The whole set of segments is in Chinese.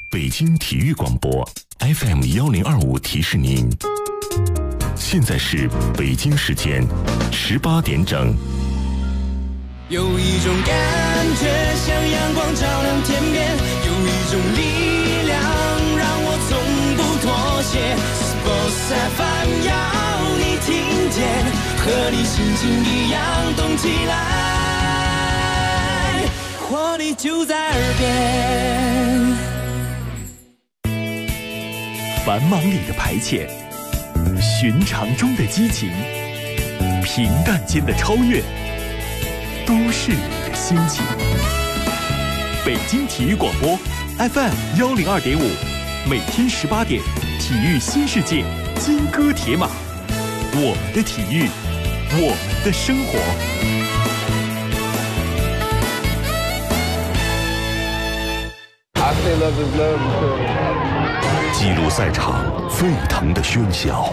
北京体育广播 FM1025提示您，现在是北京时间18点整。 有一种感觉像阳光照亮天边，有一种力量让我从不妥协。Sports FM 要你听见，和你心情一样动起来，活力就在耳边。 繁忙里的排遣，寻常中的激情，平淡间的超越，都市里的心情。北京体育广播 FM102.5，每天18点，体育新世界，金戈铁马，我们的体育，我们的生活。 记录赛场沸腾的喧嚣，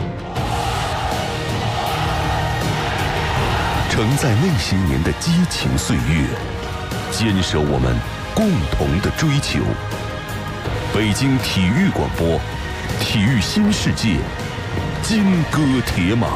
承载那些年的激情岁月，坚守我们共同的追求。北京体育广播，体育新世界，金戈铁马。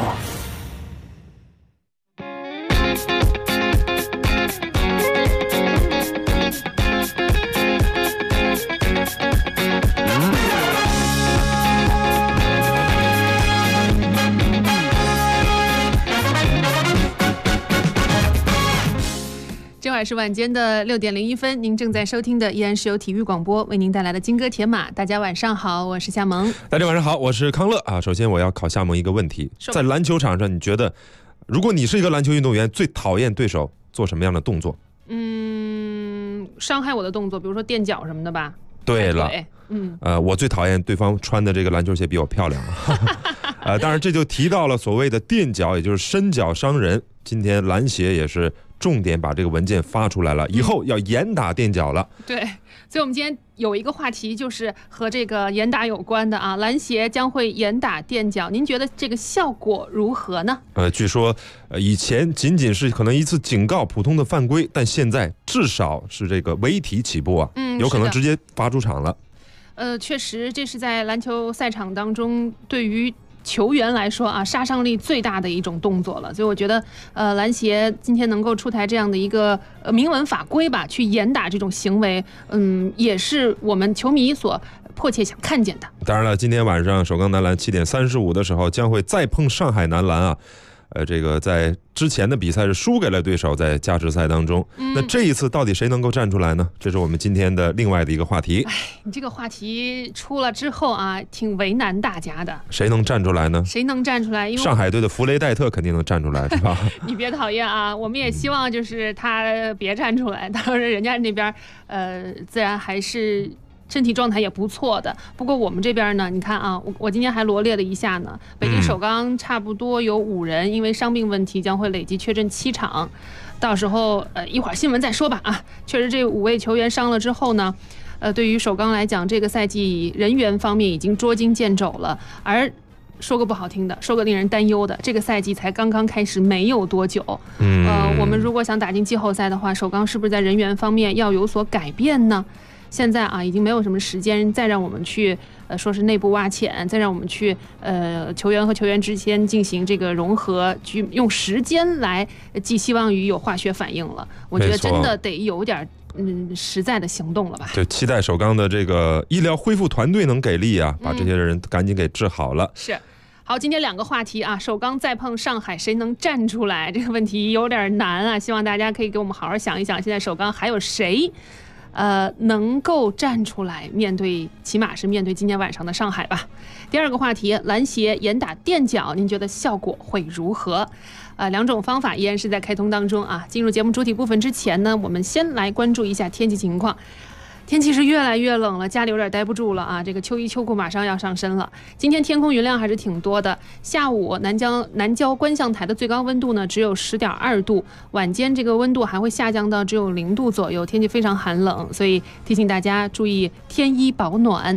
正好是晚间的6点01分，您正在收听的依然是由体育广播为您带来的金戈铁马。大家晚上好，我是夏萌。 大家晚上好，我是康乐啊。首先我要考夏萌一个问题，在篮球场上，你觉得如果你是一个篮球运动员，最讨厌对手做什么样的动作？ 伤害我的动作，比如说垫脚什么的吧。 对了，我最讨厌对方穿的这个篮球鞋比我漂亮当然这就提到了所谓的垫脚，也就是伸脚伤人。今天篮协也是重点把这个文件发出来了，以后要严打垫脚了。 对，所以我们今天有一个话题就是和这个严打有关的啊，篮协将会严打垫脚，您觉得这个效果如何呢？ 据说以前仅仅是可能一次警告普通的犯规，但现在至少是这个违体起步啊，有可能直接罚出场了。 确实这是在篮球赛场当中对于球员来说啊，杀伤力最大的一种动作了，所以我觉得，篮协今天能够出台这样的一个明文法规吧，去严打这种行为，也是我们球迷所迫切想看见的。 当然了，今天晚上首钢男篮7点35的时候将会再碰上海男篮啊。这个在之前的比赛是输给了对手，在加时赛当中，那这一次到底谁能够站出来呢？这是我们今天的另外的一个话题。 你这个话题出了之后啊，挺为难大家的。 谁能站出来呢？ 谁能站出来？因为上海队的弗雷戴特肯定能站出来，是吧？ 你别讨厌啊，我们也希望就是他别站出来。当然，人家那边自然还是身体状态也不错的。不过我们这边呢，你看啊，我今天还罗列了一下呢，北京首钢差不多有5人因为伤病问题将会累计确诊7场，到时候一会儿新闻再说吧啊。确实这5位球员伤了之后呢，对于首钢来讲，这个赛季人员方面已经捉襟见肘了，而说个不好听的，说个令人担忧的，这个赛季才刚刚开始没有多久。我们如果想打进季后赛的话，首钢是不是在人员方面要有所改变呢？现在啊，已经没有什么时间再让我们去说是内部挖潜，再让我们去球员和球员之间进行这个融合，去用时间来寄希望于有化学反应了。我觉得真的得有点实在的行动了吧？ 就期待首钢的这个医疗恢复团队能给力啊，把这些人赶紧给治好了。 是。好，今天2个话题啊，首钢再碰上海，谁能站出来？这个问题有点难啊，希望大家可以给我们好好想一想，现在首钢还有谁能够站出来面对，起码是面对今天晚上的上海吧。第2个话题，篮协严打垫脚，您觉得效果会如何？2种方法依然是在开通当中啊。进入节目主体部分之前呢，我们先来关注一下天气情况。天气是越来越冷了，家里有点待不住了啊！这个秋衣秋裤马上要上身了。今天天空云量还是挺多的，下午南郊观象台的最高温度呢只有10.2度，晚间这个温度还会下降到只有0度左右，天气非常寒冷，所以提醒大家注意添衣保暖。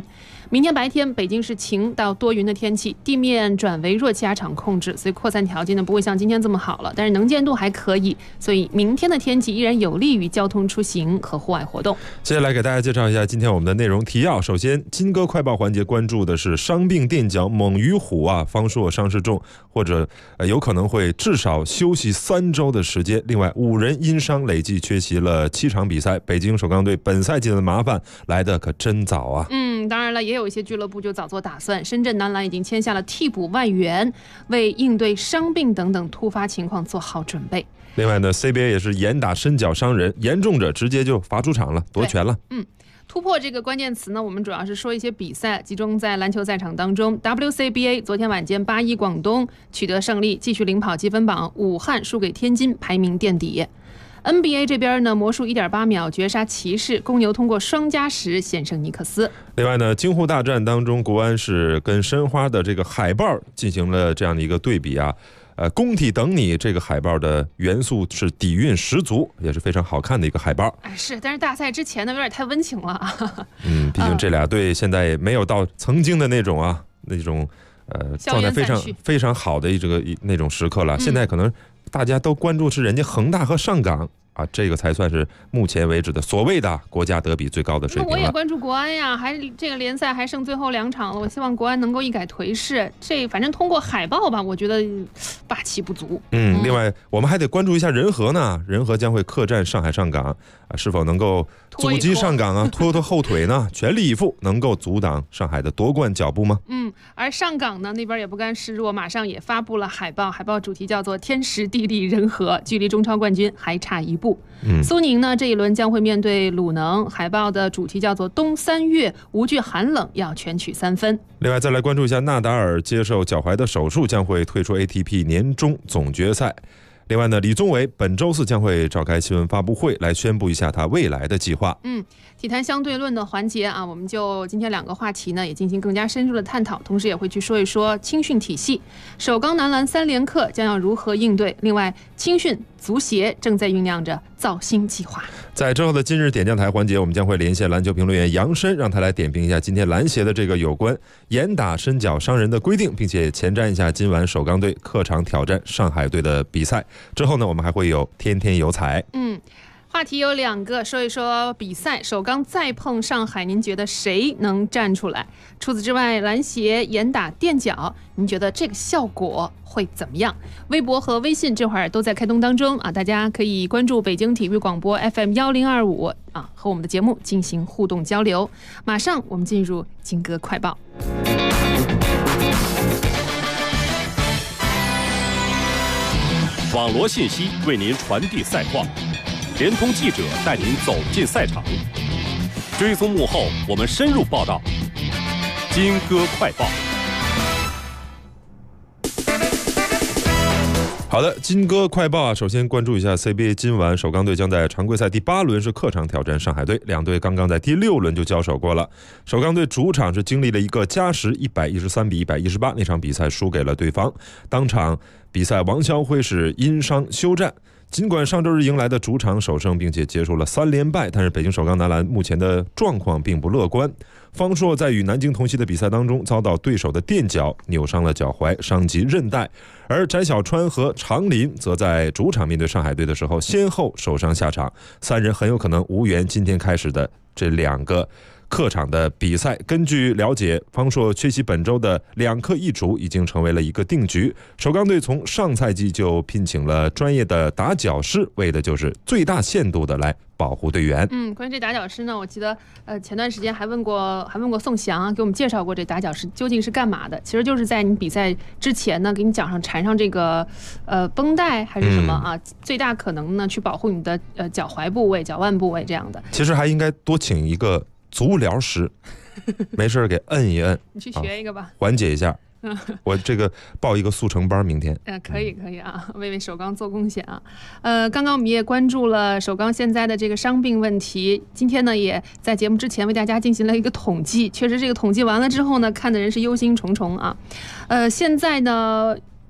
明天白天北京是晴到多云的天气，地面转为弱气压场控制，所以扩散条件呢不会像今天这么好了，但是能见度还可以，所以明天的天气依然有利于交通出行和户外活动。 接下来给大家介绍一下今天我们的内容提要。首先，金歌快报环节关注的是伤病垫脚猛于虎啊，方硕伤势重，或者有可能会至少休息3周的时间。另外，5人因伤累计缺席了7场比赛，北京首钢队本赛季的麻烦来得可真早啊。 当然了，也有一些俱乐部就早做打算，深圳男篮已经签下了替补外援，为应对伤病等等突发情况做好准备。 另外呢 ，CBA 也是严打伸脚伤人，严重者直接就罚出场了，夺权了。 突破这个关键词呢，我们主要是说一些比赛，集中在篮球赛场当中。WCBA 昨天晚间8-1广东取得胜利，继续领跑积分榜，武汉输给天津，排名垫底。NBA 这边呢，魔术1.8秒绝杀骑士，公牛通过双加时险胜尼克斯。 另外呢，京沪大战当中，国安是跟申花的这个海报进行了这样的一个对比啊。工体等你这个海报的元素是底蕴十足，也是非常好看的一个海报。 是，但是大赛之前呢，有点太温情了。 毕竟这俩队现在也没有到曾经的那种状态非常好的那种时刻了。现在可能大家都关注是人家恒大和上港啊，这个才算是目前为止的所谓的国家德比最高的水平了。 我也关注国安呀，还这个联赛还剩最后2场了，我希望国安能够一改颓势。这反正通过海报吧，我觉得霸气不足。 另外我们还得关注一下人和呢，人和将会客战上海上港啊，是否能够阻击上港啊，拖后腿呢？全力以赴，能够阻挡上海的夺冠脚步吗？ 而上港呢那边也不甘示弱，马上也发布了海报，海报主题叫做天时地利人和，距离中超冠军还差1步。苏宁呢这一轮将会面对鲁能，海报的主题叫做冬3月，无惧寒冷，要全取3分。 另外再来关注一下纳达尔接受脚踝的手术，将会退出 ATP 年终总决赛。另外呢，李宗伟本周4将会召开新闻发布会，来宣布一下他未来的计划。 体坛相对论的环节啊，我们就今天2个话题呢，也进行更加深入的探讨，同时也会去说一说青训体系，首钢男篮3连客将要如何应对。另外，青训足协正在酝酿着造星计划。 在之后的今日点将台环节，我们将会连线篮球评论员杨申，让他来点评一下今天篮协的这个有关严打伸脚伤人的规定，并且前瞻一下今晚首钢队客场挑战上海队的比赛。之后呢，我们还会有天天有彩。 话题有2个，说一说比赛，首钢再碰上海，您觉得谁能站出来？除此之外，篮协严打垫脚，您觉得这个效果会怎么样？微博和微信这会儿都在开通当中啊，大家可以关注北京体育广播 FM1025啊，和我们的节目进行互动交流。马上我们进入金歌快报。 网罗信息为您传递赛况，联通记者带您走进赛场，追踪幕后，我们深入报道。金歌快报。 好的，金歌快报啊，首先关注一下 CBA， 今晚首钢队将在常规赛第8轮是客场挑战上海队，两队刚刚在第6轮就交手过了。首钢队主场是经历了一个加时113-118，那场比赛输给了对方。当场比赛王霄辉是因伤休战。尽管上周日迎来的主场首胜，并且结束了3连败，但是北京首钢男篮目前的状况并不乐观。方硕在与南京同曦的比赛当中遭到对手的垫脚，扭伤了脚踝，伤及韧带；而翟小川和常林则在主场面对上海队的时候先后受伤下场，3人很有可能无缘今天开始的这2个客场的比赛。根据了解，方硕缺席本周的2客一主已经成为了一个定局。首钢队从上赛季就聘请了专业的打脚师，为的就是最大限度的来保护队员。 关于这打脚师呢，我记得前段时间还问过宋翔，给我们介绍过这打脚师究竟是干嘛的。其实就是在你比赛之前呢，给你脚上缠上这个绷带还是什么啊，最大可能呢去保护你的脚踝部位、脚腕部位这样的。 其实还应该多请一个足疗师，没事给摁一摁， 你去学一个吧， 缓解一下。我这个报一个速成班，明天。 可以啊，为首钢做贡献啊。刚刚我们也关注了首钢现在的这个伤病问题，今天呢也在节目之前为大家进行了一个统计。确实，这个统计完了之后呢，看的人是忧心忡忡啊。现在呢，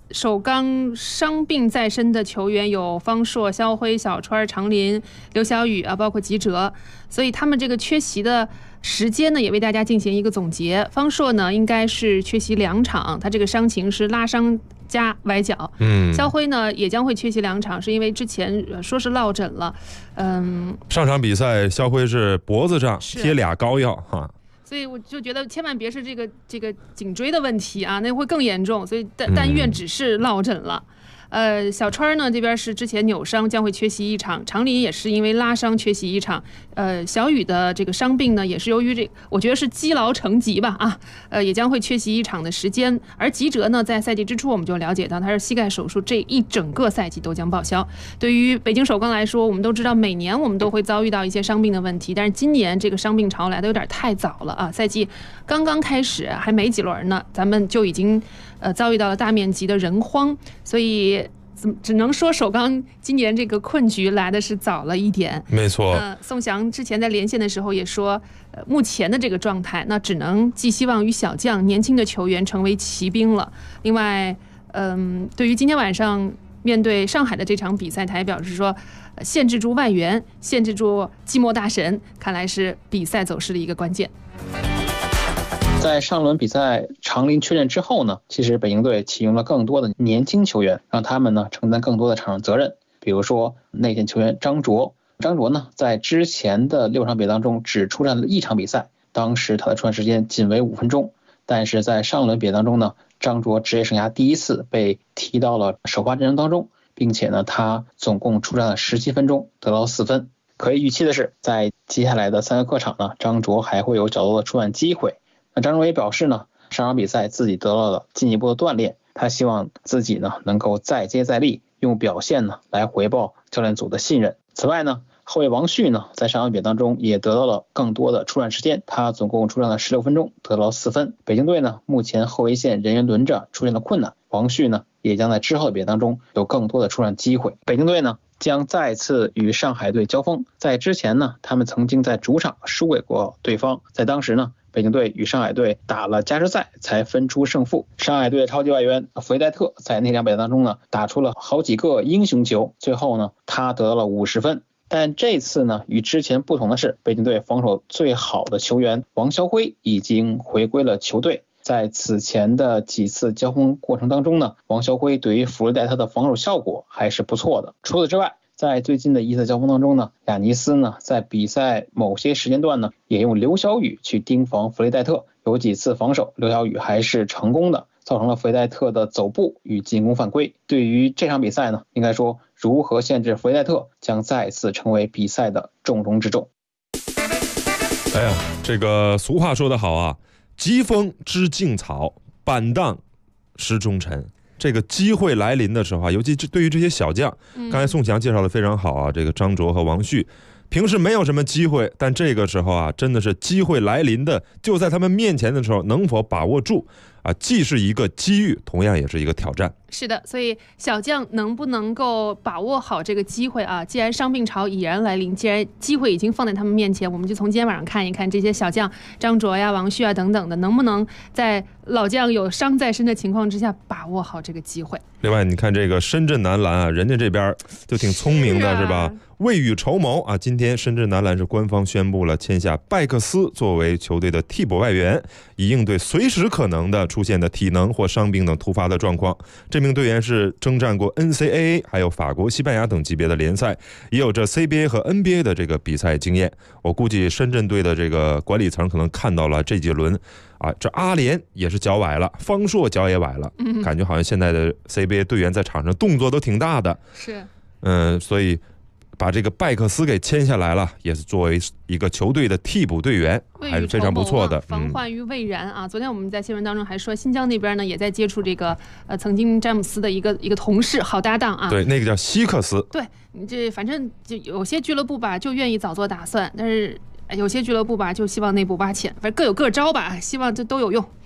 首钢伤病在身的球员有方硕、肖辉、小川、常林、刘晓宇啊，包括吉哲，所以他们这个缺席的时间呢，也为大家进行一个总结。方硕呢，应该是缺席2场，他这个伤情是拉伤加崴脚。肖辉呢也将会缺席2场，是因为之前说是落枕了。 上场比赛肖辉是脖子上贴俩膏药哈。 所以我就觉得千万别是这个颈椎的问题啊，那会更严重。所以但愿只是落枕了。小川呢这边是之前扭伤，将会缺席1场。常林也是因为拉伤缺席1场。小雨的这个伤病呢，也是由于我觉得是积劳成疾吧啊，也将会缺席1场的时间。而吉哲呢，在赛季之初我们就了解到他是膝盖手术，这一整个赛季都将报销。对于北京首钢来说，我们都知道每年我们都会遭遇到一些伤病的问题，但是今年这个伤病潮来的有点太早了啊！赛季刚刚开始，还没几轮呢，咱们就已经遭遇到了大面积的人荒，所以只能说首钢今年这个困局来的是早了一点。 没错。 宋翔之前在连线的时候也说，目前的这个状态，那只能寄希望于小将、年轻的球员成为骑兵了。另外，对于今天晚上面对上海的这场比赛，他也表示说，限制住外援，限制住寂寞大神，看来是比赛走势的一个关键。 在上轮比赛常林确认之后呢，其实北京队启用了更多的年轻球员，让他们呢承担更多的场上责任。比如说内线球员张卓呢，在之前的6场比赛当中只出战了1场比赛，当时他的出战时间仅为5分钟。但是在上轮比赛当中呢，张卓职业生涯第一次被提到了首发阵容当中，并且呢，他总共出战了17分钟，得到4分。可以预期的是，在接下来的3个客场呢，张卓还会有较多的出战机会。那张卓也表示呢，上场比赛自己得到了进一步的锻炼，他希望自己呢能够再接再厉，用表现呢来回报教练组的信任。此外呢，后卫王旭呢在上场比赛当中也得到了更多的出战时间，他总共出战了16分钟，得到4分。北京队呢目前后卫线人员轮着出现了困难，王旭呢也将在之后的比赛当中有更多的出战机会。北京队呢将再次与上海队交锋，在之前呢他们曾经在主场输给过对方，在当时呢北京队与上海队打了加时赛才分出胜负。上海队的超级外援弗雷戴特在那场比赛当中呢打出了好几个英雄球，最后呢他得到了50分。但这次呢与之前不同的是，北京队防守最好的球员王肖辉已经回归了球队。在此前的几次交锋过程当中呢，王肖辉对于弗雷戴特的防守效果还是不错的。除此之外，在最近的一次交锋当中呢，亚尼斯呢在比赛某些时间段呢也用刘晓宇去盯防弗雷戴特，有几次防守刘晓宇还是成功的，造成了弗雷戴特的走步与进攻犯规。对于这场比赛呢，应该说如何限制弗雷戴特将再次成为比赛的重中之重。 哎呀，这个俗话说得好啊，疾风知劲草，板荡识忠臣。这个机会来临的时候啊，尤其对于这些小将，刚才宋翔介绍的非常好啊，这个张卓和王旭平时没有什么机会，但这个时候啊，真的是机会来临的就在他们面前的时候，能否把握住啊，既是一个机遇，同样也是一个挑战。 是的，所以小将能不能够把握好这个机会啊？既然伤病潮已然来临，既然机会已经放在他们面前，我们就从今天晚上看一看这些小将张卓呀、王旭啊等等的，能不能在老将有伤在身的情况之下把握好这个机会。 另外，你看这个深圳男篮啊，人家这边就挺聪明的，是吧？未雨绸缪啊，今天深圳男篮是官方宣布了签下拜克斯作为球队的替补外援，以应对随时可能的出现的体能或伤病等突发的状况。这名队员是征战过 NCAA 还有法国、西班牙等级别的联赛，也有着 CBA 和 NBA 的这个比赛经验。我估计深圳队的这个管理层可能看到了这几轮啊，这阿联也是脚崴了，方硕脚也崴了，感觉好像现在的 CBA 队员在场上动作都挺大的。 是， 所以把这个拜克斯给签下来了，也是作为一个球队的替补队员，还是非常不错的。 防患于未然啊！昨天我们在新闻当中还说，新疆那边呢也在接触这个曾经詹姆斯的一个同事、好搭档啊。 对，那个叫希克斯。 对，你这反正就有些俱乐部吧就愿意早做打算，但是有些俱乐部吧就希望内部挖潜，反正各有各招吧，希望这都有用。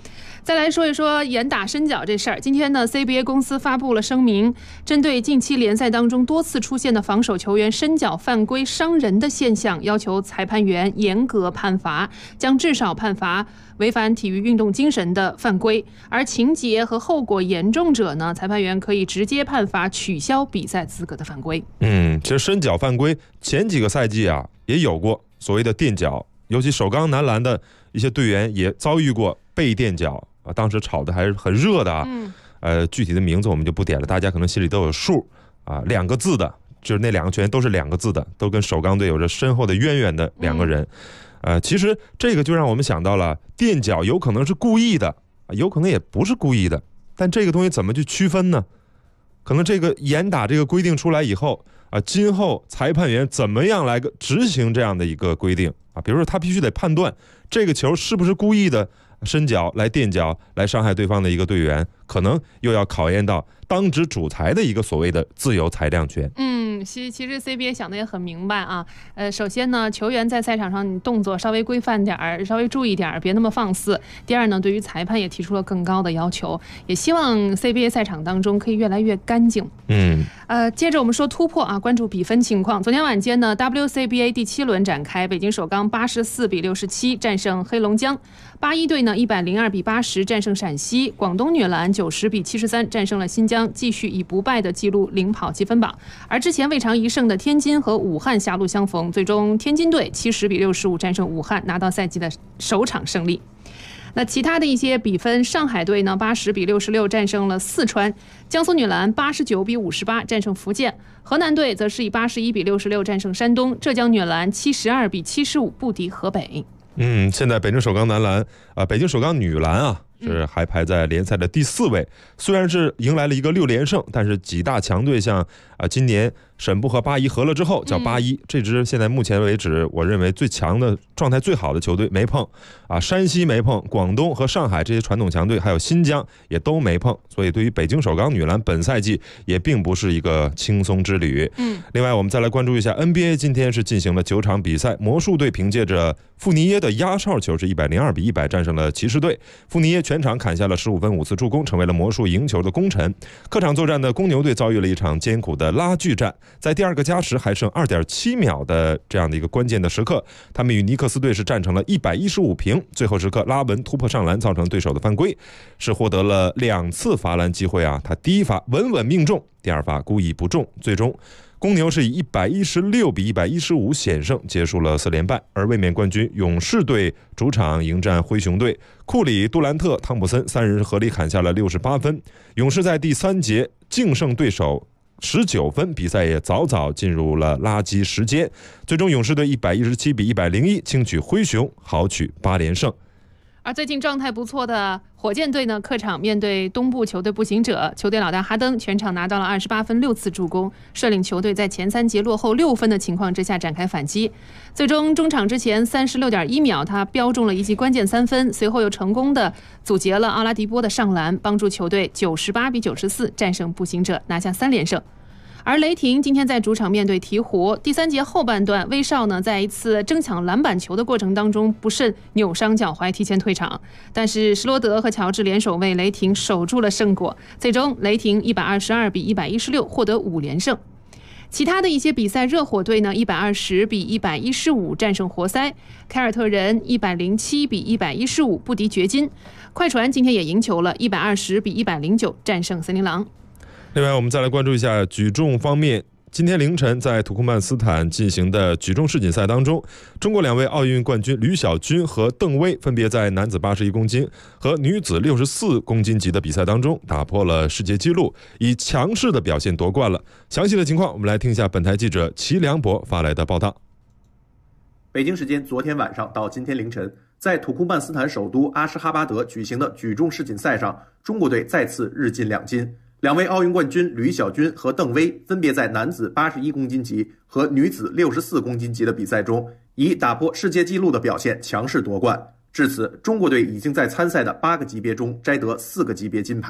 再来说一说严打伸脚这事儿。今天呢 CBA 公司发布了声明，针对近期联赛当中多次出现的防守球员伸脚犯规伤人的现象，要求裁判员严格判罚，将至少判罚违反体育运动精神的犯规，而情节和后果严重者呢，裁判员可以直接判罚取消比赛资格的犯规。 其实伸脚犯规前几个赛季啊也有过所谓的垫脚，尤其首钢男篮的一些队员也遭遇过被垫脚啊，当时炒的还是很热的啊。具体的名字我们就不点了，大家可能心里都有数啊。2个字的，就是那2个球员都是2个字的，都跟首钢队有着深厚的渊源的2个人。其实这个就让我们想到了垫脚有可能是故意的，有可能也不是故意的，但这个东西怎么去区分呢？可能这个严打这个规定出来以后啊，今后裁判员怎么样来执行这样的一个规定啊？比如说他必须得判断这个球是不是故意的伸脚来垫脚来伤害对方的一个队员，可能又要考验到当值主裁的一个所谓的自由裁量权。 其实 CBA 想的也很明白啊。首先呢，球员在赛场上你动作稍微规范点儿，稍微注意点儿，别那么放肆。第二呢，对于裁判也提出了更高的要求，也希望 CBA 赛场当中可以越来越干净。接着我们说突破啊，关注比分情况。昨天晚间呢 WCBA 第7轮展开，北京首钢84比67战胜黑龙江，81队呢102比80战胜陕西，广东女篮90比73战胜了新疆，继续以不败的记录领跑积分榜。而之前未尝一胜的天津和武汉狭路相逢，最终天津队70比65战胜武汉，拿到赛季的首场胜利。那其他的一些比分，上海队呢80比66战胜了四川，江苏女篮89比58战胜福建，河南队则是以81比66战胜山东，浙江女篮72比75不敌河北。 现在北京首钢男篮北京首钢女篮啊是还排在联赛的第4位，虽然是迎来了一个6连胜，但是几大强队像今年沈部和八一合了之后叫八一，这支现在目前为止我认为最强的状态最好的球队没碰山西没碰，广东和上海这些传统强队还有新疆也都没碰，所以对于北京首钢女篮本赛季也并不是一个轻松之旅。另外我们再来关注一下 NBA， 今天是进行了9场比赛，魔术队凭借着富尼耶的压哨球是102比100战胜了骑士队，富尼耶全场砍下了15分5次助攻，成为了魔术赢球的功臣。客场作战的公牛队遭遇了一场艰苦的拉锯战，在第2个加时还剩 2.7 秒的这样的一个关键的时刻，他们与尼克斯队是战成了115平，最后时刻拉文突破上篮造成对手的犯规，是获得了2次罚篮机会他第一罚稳稳命中，第2罚故意不中，最终公牛是以116比115险胜结束了4连败。而卫冕冠军勇士队主场迎战灰熊队，库里、杜兰特、汤普森3人合力砍下了68分，勇士在第3节净胜对手19分，比赛也早早进入了垃圾时间，最终勇士队117比101轻取灰熊，豪取8连胜。 而最近状态不错的火箭队呢，客场面对东部球队步行者，球队老大哈登全场拿到了28分6次助攻，率领球队在前3节落后6分的情况之下展开反击，最终中场之前36.1秒他标中了一记关键3分，随后又成功的阻截了奥拉迪波的上篮，帮助球队98比94战胜步行者，拿下3连胜。而雷霆今天在主场面对鹈鹕，第3节后半段，威少呢在一次争抢篮板球的过程当中不慎扭伤脚踝，提前退场，但是施罗德和乔治联手为雷霆守住了胜果，最终雷霆122比116获得5连胜。其他的一些比赛，热火队呢120比115战胜活塞，凯尔特人107比115不敌掘金，快船今天也赢球了，120比109战胜森林狼。 另外我们再来关注一下举重方面，今天凌晨在土库曼斯坦进行的举重世锦赛当中，中国2位奥运冠军吕小军和邓薇分别在男子81公斤和女子64公斤级的比赛当中打破了世界纪录，以强势的表现夺冠了。详细的情况我们来听一下本台记者齐良博发来的报道。 北京时间昨天晚上到今天凌晨，在土库曼斯坦首都阿什哈巴德举行的举重世锦赛上，中国队再次日进2金。2位奥运冠军吕小军和邓薇分别在男子81公斤级和女子64公斤级的比赛中，以打破世界纪录的表现强势夺冠。至此，中国队已经在参赛的8个级别中摘得4个级别金牌。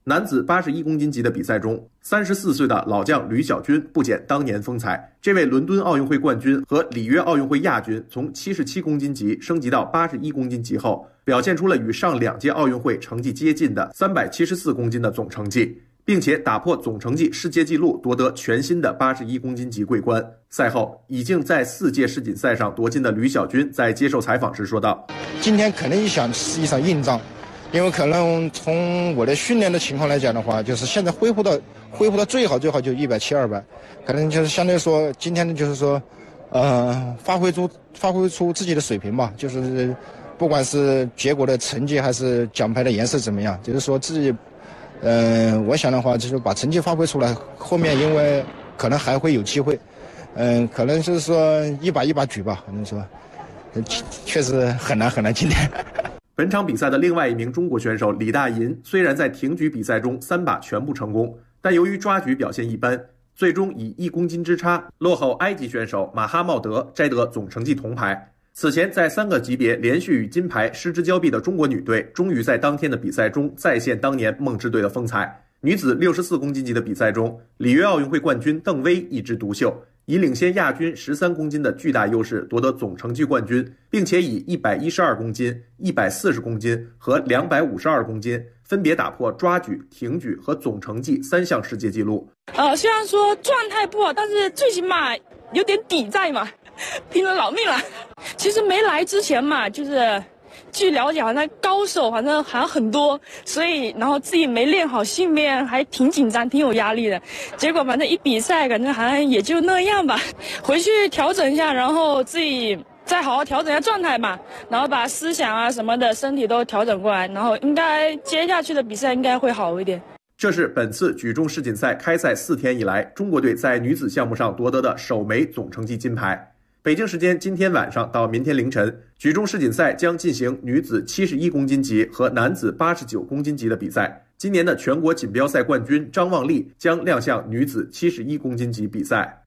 男子81公斤级的比赛中，34岁的老将吕小军不减当年风采。这位伦敦奥运会冠军和里约奥运会亚军，从77公斤级升级到81公斤级后，表现出了与上2届奥运会成绩接近的374公斤的总成绩，并且打破总成绩世界纪录，夺得全新的81公斤级桂冠。赛后，已经在4届世锦赛上夺金的吕小军在接受采访时说道：“ 今天可能是一场硬仗。因为可能从我的训练的情况来讲的话，就是现在恢复到最好就170、200，可能就是相对说今天就是说，发挥出自己的水平吧，就是不管是结果的成绩还是奖牌的颜色怎么样，就是说自己，我想的话就是把成绩发挥出来，后面因为可能还会有机会，可能就是说一把举吧，可能说，确实很难今天。 本场比赛的另外一名中国选手李大银，虽然在挺举比赛中3把全部成功，但由于抓举表现一般，最终以1公斤之差落后埃及选手马哈茂德，摘得总成绩铜牌。此前在3个级别连续与金牌失之交臂的中国女队，终于在当天的比赛中再现当年梦之队的风采。女子64公斤级的比赛中，里约奥运会冠军邓薇一枝独秀，以领先亚军13公斤的巨大优势夺得总成绩冠军，并且以112公斤、140公斤和252公斤分别打破抓举、挺举和总成绩3项世界纪录。 虽然说状态不好，但是最起码有点底在嘛，拼了老命了。其实没来之前嘛，就是据了解，好像高手好像很多，所以然后自己没练好，心里面还挺紧张，挺有压力的。结果反正一比赛，感觉好像也就那样吧。回去调整一下，然后自己再好好调整一下状态嘛，然后把思想啊什么的身体都调整过来，然后应该接下去的比赛应该会好一点。 这是本次举重世锦赛开赛4天以来，中国队在女子项目上夺得的首枚总成绩金牌。北京时间今天晚上到明天凌晨，举重世锦赛将进行女子71公斤级和男子89公斤级的比赛。今年的全国锦标赛冠军张望丽将亮相女子71公斤级比赛。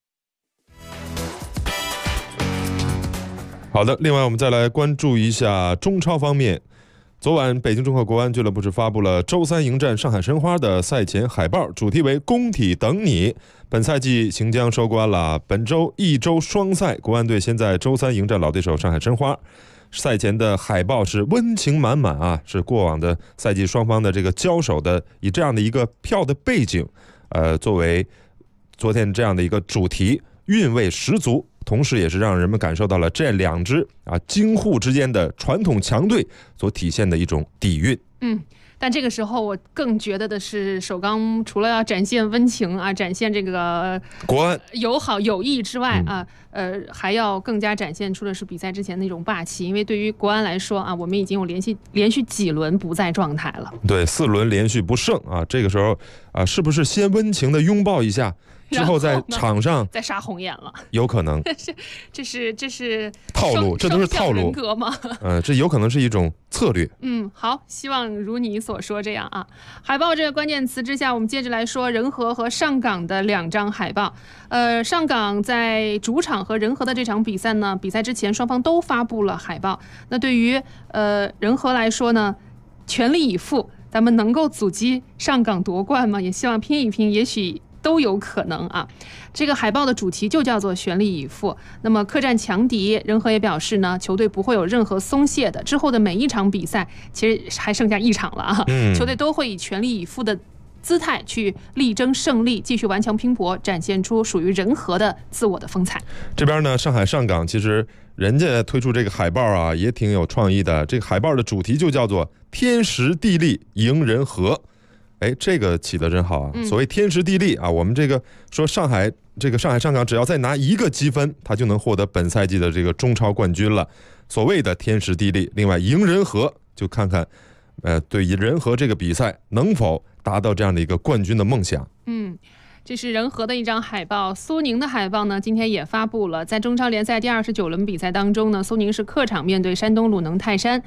好的，另外我们再来关注一下中超方面。昨晚，北京中赫国安俱乐部是发布了周3迎战上海申花的赛前海报，主题为“工体等你”。本赛季行将收官了，本周1周双赛，国安队先在周3迎战老对手上海申花。赛前的海报是温情满满啊，是过往的赛季双方的这个交手的，以这样的一个票的背景，作为昨天这样的一个主题，韵味十足。同时也是让人们感受到了这2支京沪之间的传统强队所体现的一种底蕴。 但这个时候我更觉得的是，首钢除了要展现温情展现这个国安友好友谊之外还要更加展现出的是比赛之前那种霸气。因为对于国安来说我们已经有连续几轮不在状态了， 对，4轮连续不胜这个时候是不是先温情的拥抱一下？之后在场上再杀红眼了， 有可能。 这是套路，这都是套路人格吗？ 这有可能是一种策略。 好，希望如你所说这样海报这个关键词之下，我们接着来说仁和和上港的2张海报。上港在主场和仁和的这场比赛呢，比赛之前双方都发布了海报。那对于仁和来说呢，全力以赴，咱们能够阻击上港夺冠吗？也希望拼一拼，也许都有可能这个海报的主题就叫做全力以赴。那么客战强敌，仁和也表示呢，球队不会有任何松懈的。之后的每一场比赛，其实还剩下1场了球队都会以全力以赴的姿态去力争胜利，继续顽强拼搏，展现出属于仁和的自我的风采。 这边呢，上海上港其实人家推出这个海报也挺有创意的。这个海报的主题就叫做天时地利迎仁和。这个起得真好所谓天时地利我们这个说上海上港只要再拿1个积分，他就能获得本赛季的这个中超冠军了。所谓的天时地利，另外迎仁和，就看看对于仁和这个比赛能否达到这样的一个冠军的梦想。 这是仁和的一张海报。苏宁的海报呢，今天也发布了。在中超联赛第29轮比赛当中呢，苏宁是客场面对山东鲁能泰山。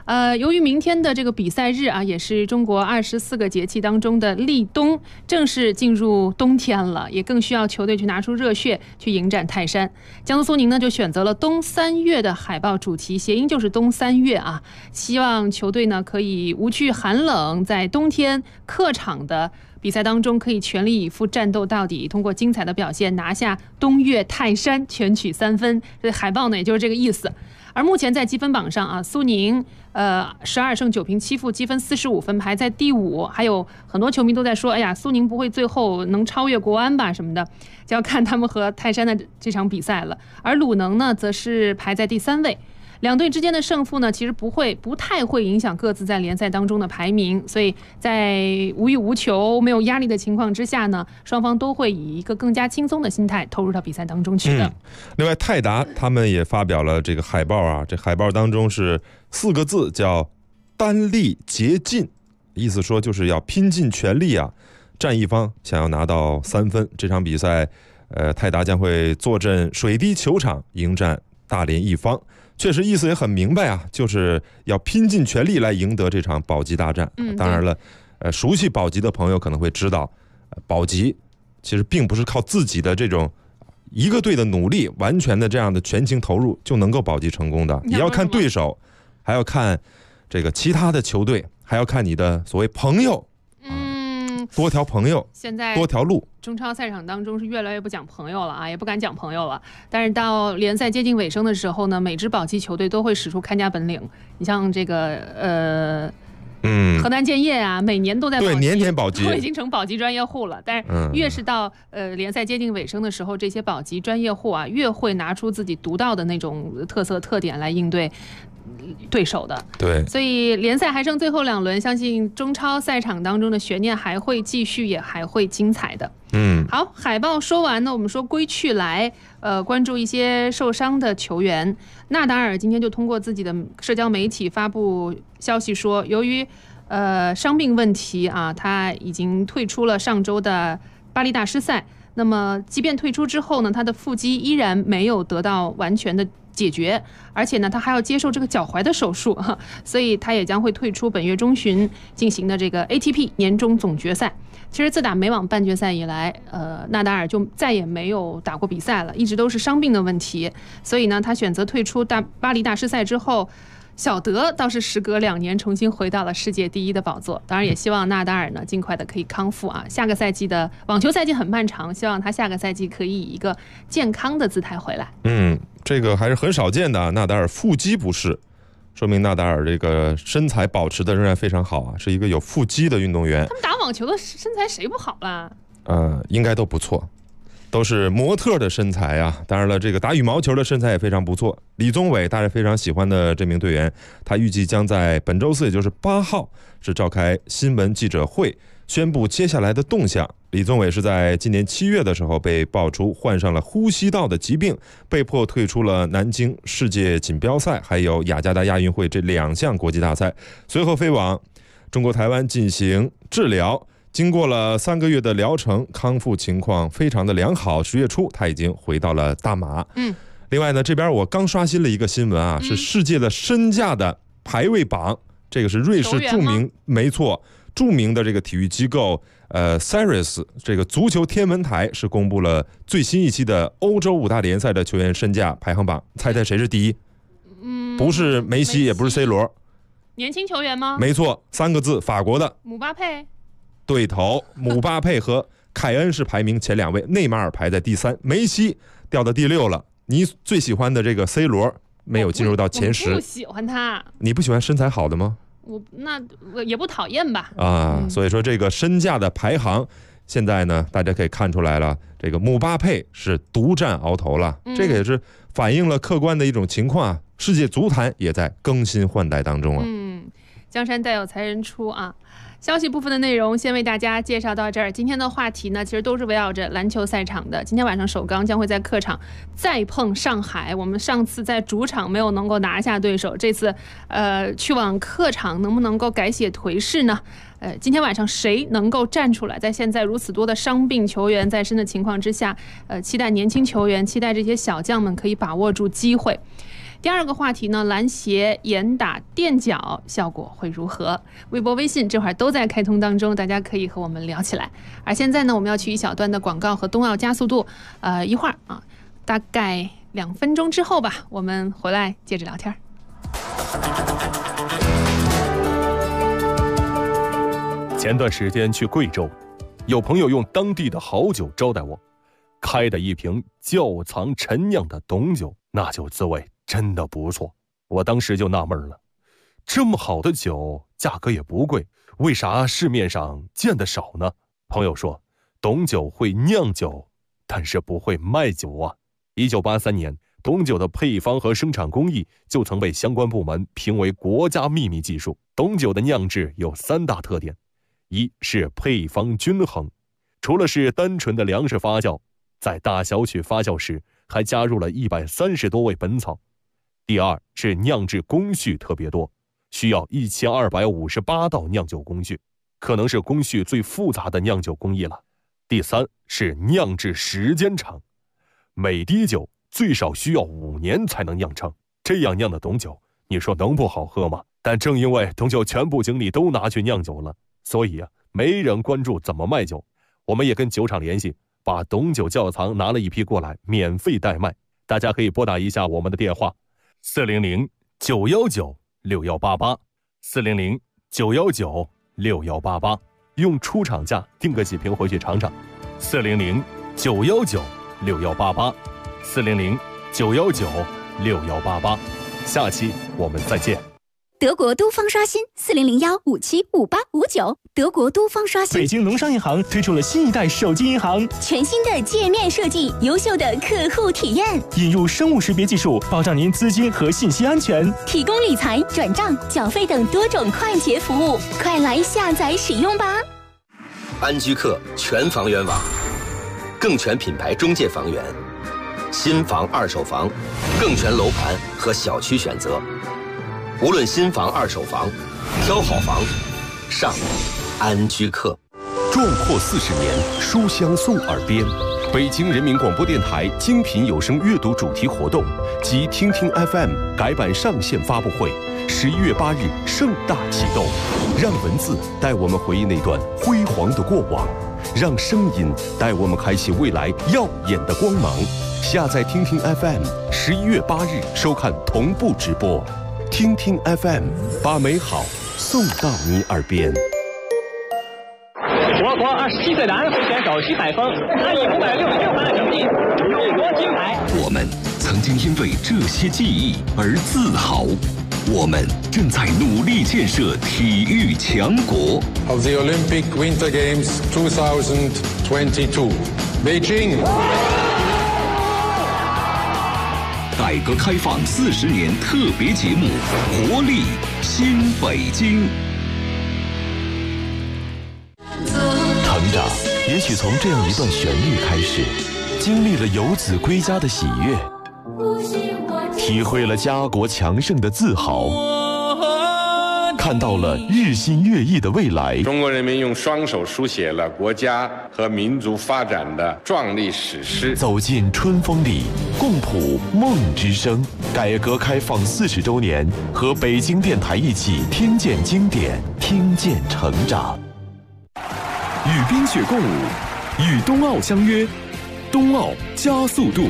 由于明天的这个比赛日啊，也是中国24个节气当中的立冬，正式进入冬天了，也更需要球队去拿出热血去迎战泰山。江苏苏宁呢就选择了冬三月的海报主题，谐音就是冬三月啊，希望球队呢可以无惧寒冷，在冬天客场的比赛当中可以全力以赴战斗到底，通过精彩的表现拿下冬月泰山，全取3分。这海报呢也就是这个意思。而目前在积分榜上啊，苏宁12胜9平7负，积分45分，排在第5。还有很多球迷都在说，哎呀，苏宁不会最后能超越国安吧什么的，就要看他们和泰山的这场比赛了。而鲁能呢，则是排在第3位。两队之间的胜负呢，其实不太会影响各自在联赛当中的排名，所以在无欲无求、没有压力的情况之下呢，双方都会以一个更加轻松的心态投入到比赛当中去的。 另外，泰达他们也发表了这个海报啊，这海报当中是4个字，叫“单力竭尽”，意思说就是要拼尽全力啊，战一方想要拿到3分。这场比赛，泰达将会坐镇水滴球场迎战大连一方。确实意思也很明白啊，就是要拼尽全力来赢得这场保级大战。当然了，熟悉保级的朋友可能会知道，保级其实并不是靠自己的这种一个队的努力，完全的这样的全情投入就能够保级成功的，也要看对手，还要看这个其他的球队，还要看你的所谓朋友。多条朋友， 现在多条路。 中超赛场当中是越来越不讲朋友了啊，也不敢讲朋友了。但是到联赛接近尾声的时候呢，每支保级球队都会使出看家本领。你像这个河南建业啊，每年都在保级， 对，年年保级， 都已经成保级专业户了。但是越是到联赛接近尾声的时候，这些保级专业户啊，越会拿出自己独到的那种特点来应对对手的。 对， 所以联赛还剩最后2轮，相信中超赛场当中的悬念还会继续，也还会精彩的。好，海报说完呢，我们说归去来，关注一些受伤的球员。纳达尔今天就通过自己的社交媒体发布消息说，由于伤病问题啊，他已经退出了上周的巴黎大师赛。那么即便退出之后呢，他的腹肌依然没有得到完全的解决，而且呢，他还要接受这个脚踝的手术，所以他也将会退出本月中旬进行的这个 ATP 年终总决赛。其实自打美网半决赛以来，纳达尔就再也没有打过比赛了，一直都是伤病的问题。所以呢，他选择退出巴黎大师赛之后，小德倒是时隔2年重新回到了世界第1的宝座。当然也希望纳达尔呢尽快的可以康复啊。下个赛季的网球赛季很漫长，希望他下个赛季可以以一个健康的姿态回来。 这个还是很少见的，纳达尔腹肌不适，说明纳达尔这个身材保持的仍然非常好啊，是一个有腹肌的运动员。 他们打网球的身材谁不好啦？ 应该都不错，都是模特的身材啊。当然了，这个打羽毛球的身材也非常不错。李宗伟大家非常喜欢的这名队员，他预计将在本周4，也就是8号，是召开新闻记者会，宣布接下来的动向。李宗伟是在今年7月的时候被爆出患上了呼吸道的疾病，被迫退出了南京世界锦标赛还有雅加达亚运会这2项国际大赛，随后飞往中国台湾进行治疗。经过了3个月的疗程，康复情况非常的良好。10月初他已经回到了大马。另外呢，这边我刚刷新了一个新闻啊，是世界的身价的排位榜，这个是瑞士著名，没错，著名的这个体育机构Ceres 这个足球天文台是公布了最新一期的欧洲5大联赛的球员身价排行榜，猜猜谁是第1？不是梅西，也不是 C 罗。 年轻球员吗？ 没错，3个字，法国的姆巴佩。 对头，姆巴佩和凯恩是排名前2位，内马尔排在第3，梅西掉到第6了。你最喜欢的这个 C 罗没有进入到前10。 我不喜欢他。 你不喜欢身材好的吗？ 我也不讨厌吧。 所以说这个身价的排行，现在呢大家可以看出来了，这个姆巴佩是独占鳌头了。这个也是反映了客观的一种情况啊。世界足坛也在更新换代当中啊。 江山代有才人出啊。消息部分的内容先为大家介绍到这儿。今天的话题呢，其实都是围绕着篮球赛场的。今天晚上首钢将会在客场再碰上海。我们上次在主场没有能够拿下对手，这次去往客场能不能够改写颓势呢？今天晚上谁能够站出来？在现在如此多的伤病球员在身的情况之下，期待年轻球员，期待这些小将们可以把握住机会。 第二个话题呢，篮协严打垫脚效果会如何？微博、微信这会儿都在开通当中，大家可以和我们聊起来。而现在呢，我们要去一小段的广告和冬奥加速度，一会儿啊，大概2分钟之后吧，我们回来接着聊天。 前段时间去贵州，有朋友用当地的好酒招待我，开的一瓶窖藏陈酿的董酒，那酒滋味真的不错。我当时就纳闷了，这么好的酒价格也不贵，为啥市面上见得少呢？朋友说，董酒会酿酒，但是不会卖酒啊。1983年，董酒的配方和生产工艺就曾被相关部门评为国家秘密技术。董酒的酿制有3大特点，一是配方均衡，除了是单纯的粮食发酵，在大小曲发酵时还加入了130多味本草。第二是酿制工序特别多，需要1258道酿酒工序，可能是工序最复杂的酿酒工艺了。第三是酿制时间长，每滴酒最少需要5年才能酿成，这样酿的董酒，你说能不好喝吗？但正因为董酒全部精力都拿去酿酒了，所以没人关注怎么卖酒。我们也跟酒厂联系，把董酒窖藏拿了一批过来，免费代卖。大家可以拨打一下我们的电话：400-919-6188 400-919-6188，用出厂价订个几瓶回去尝尝。400-919-6188 400-919-6188，下期我们再见。 德国都方刷新400-157-5859，德国都方刷新。 北京农商银行推出了新一代手机银行， 全新的界面设计，优秀的客户体验， 引入生物识别技术，保障您资金和信息安全， 提供理财、转账、缴费等多种快捷服务，快来下载使用吧！ 安居客全房源网，更全品牌中介房源，新房、二手房，更全楼盘和小区选择。无论新房、二手房，挑好房，上安居客。 壮阔40年，书香送耳边。北京人民广播电台精品有声阅读主题活动及听听 FM 改版上线发布会，11月8日盛大启动。让文字带我们回忆那段辉煌的过往，让声音带我们开启未来耀眼的光芒。下载听听 FM，11月8日收看同步直播。听听 FM， 把美好送到你耳边。 我国27岁的安徽选手徐海峰，他以566分的成绩勇夺金牌。 我们曾经因为这些记忆而自豪，我们正在努力建设体育强国。 Of the Olympic Winter Games 2022, Beijing。 改革开放40年特别节目《活力新北京》。成长也许从这样一段旋律开始，经历了游子归家的喜悦，体会了家国强盛的自豪，看到了日新月异的未来。 中国人民用双手书写了国家和民族发展的壮丽史诗。 走进春风里，共谱梦之声。改革开放40周年，和北京电台一起听见经典，听见成长。与冰雪共舞，与冬奥相约，冬奥加速度。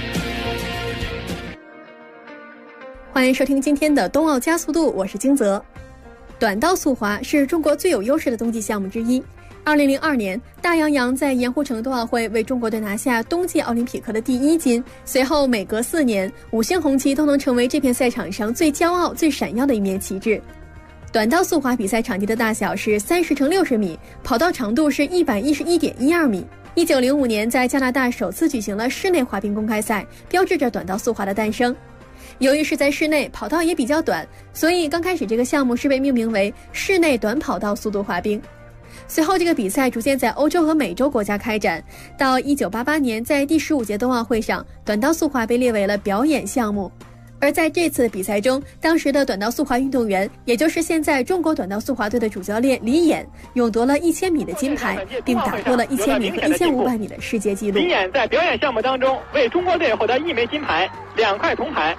欢迎收听今天的冬奥加速度，我是金泽。短道速滑是中国最有优势的冬季项目之一。2002年，大杨洋在盐湖城冬奥会为中国队拿下冬季奥林匹克的第1金。随后每隔4年，5星红旗都能成为这片赛场上最骄傲、最闪耀的一面旗帜。短道速滑比赛场地的大小是30×60米，跑道长度是111.12米。1905年，在加拿大首次举行了室内滑冰公开赛，标志着短道速滑的诞生。由于是在室内，跑道也比较短，所以刚开始这个项目是被命名为室内短跑道速度滑冰。随后这个比赛逐渐在欧洲和美洲国家开展，到1988年，在第15届冬奥会上，短道速滑被列为了表演项目。而在这次比赛中，当时的短道速滑运动员，也就是现在中国短道速滑队的主教练李演，勇夺了1000米的金牌，并打破了1000米和1500米的世界纪录。 李演在表演项目当中为中国队获得1枚金牌、2块铜牌，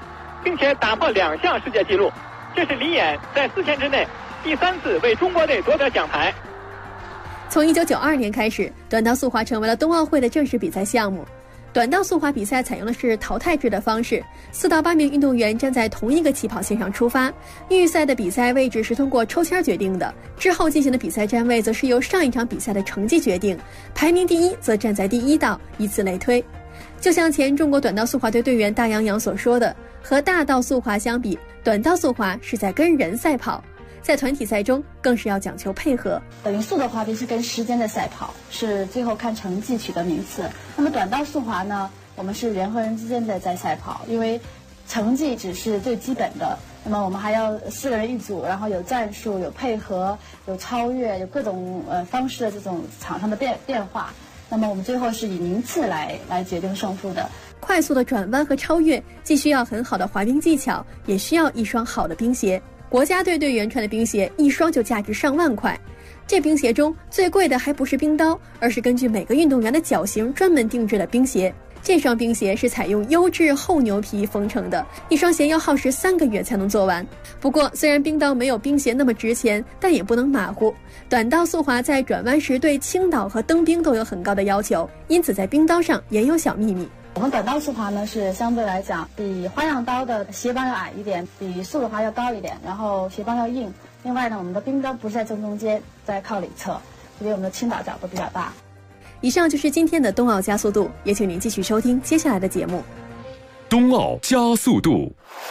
并且打破2项世界纪录。这是李岩在4天之内第3次为中国队夺得奖牌。 从1992年开始，短道速滑成为了冬奥会的正式比赛项目。短道速滑比赛采用的是淘汰制的方式，4到8名运动员站在同一个起跑线上出发。预赛的比赛位置是通过抽签决定的，之后进行的比赛站位则是由上一场比赛的成绩决定，排名第1则站在第1道，以此类推。就像前中国短道速滑队队员大杨洋所说的，和大道速滑相比，短道速滑是在跟人赛跑，在团体赛中更是要讲求配合。 等于速的滑冰是跟时间的赛跑，是最后看成绩取得名次。那么短道速滑呢，我们是人和人之间的在赛跑，因为成绩只是最基本的，那么我们还要4个人一组，然后有战术、有配合、有超越、有各种方式的这种场上的变化。那么我们最后是以名次来决定胜负的。 快速的转弯和超越既需要很好的滑冰技巧，也需要一双好的冰鞋。国家队队员穿的冰鞋一双就价值上万块，这冰鞋中最贵的还不是冰刀，而是根据每个运动员的脚型专门定制的冰鞋。这双冰鞋是采用优质厚牛皮缝成的，一双鞋要耗时3个月才能做完。不过虽然冰刀没有冰鞋那么值钱，但也不能马虎。短道速滑在转弯时对倾倒和蹬冰都有很高的要求，因此在冰刀上也有小秘密。 我们短道速滑呢是相对来讲比花样刀的鞋帮要矮一点，比速的滑要高一点，然后鞋帮要硬。另外呢，我们的冰刀不是在正中间，在靠里侧，所以我们的倾倒角度比较大。 以上就是今天的冬奥加速度，也请您继续收听接下来的节目。 冬奥加速度。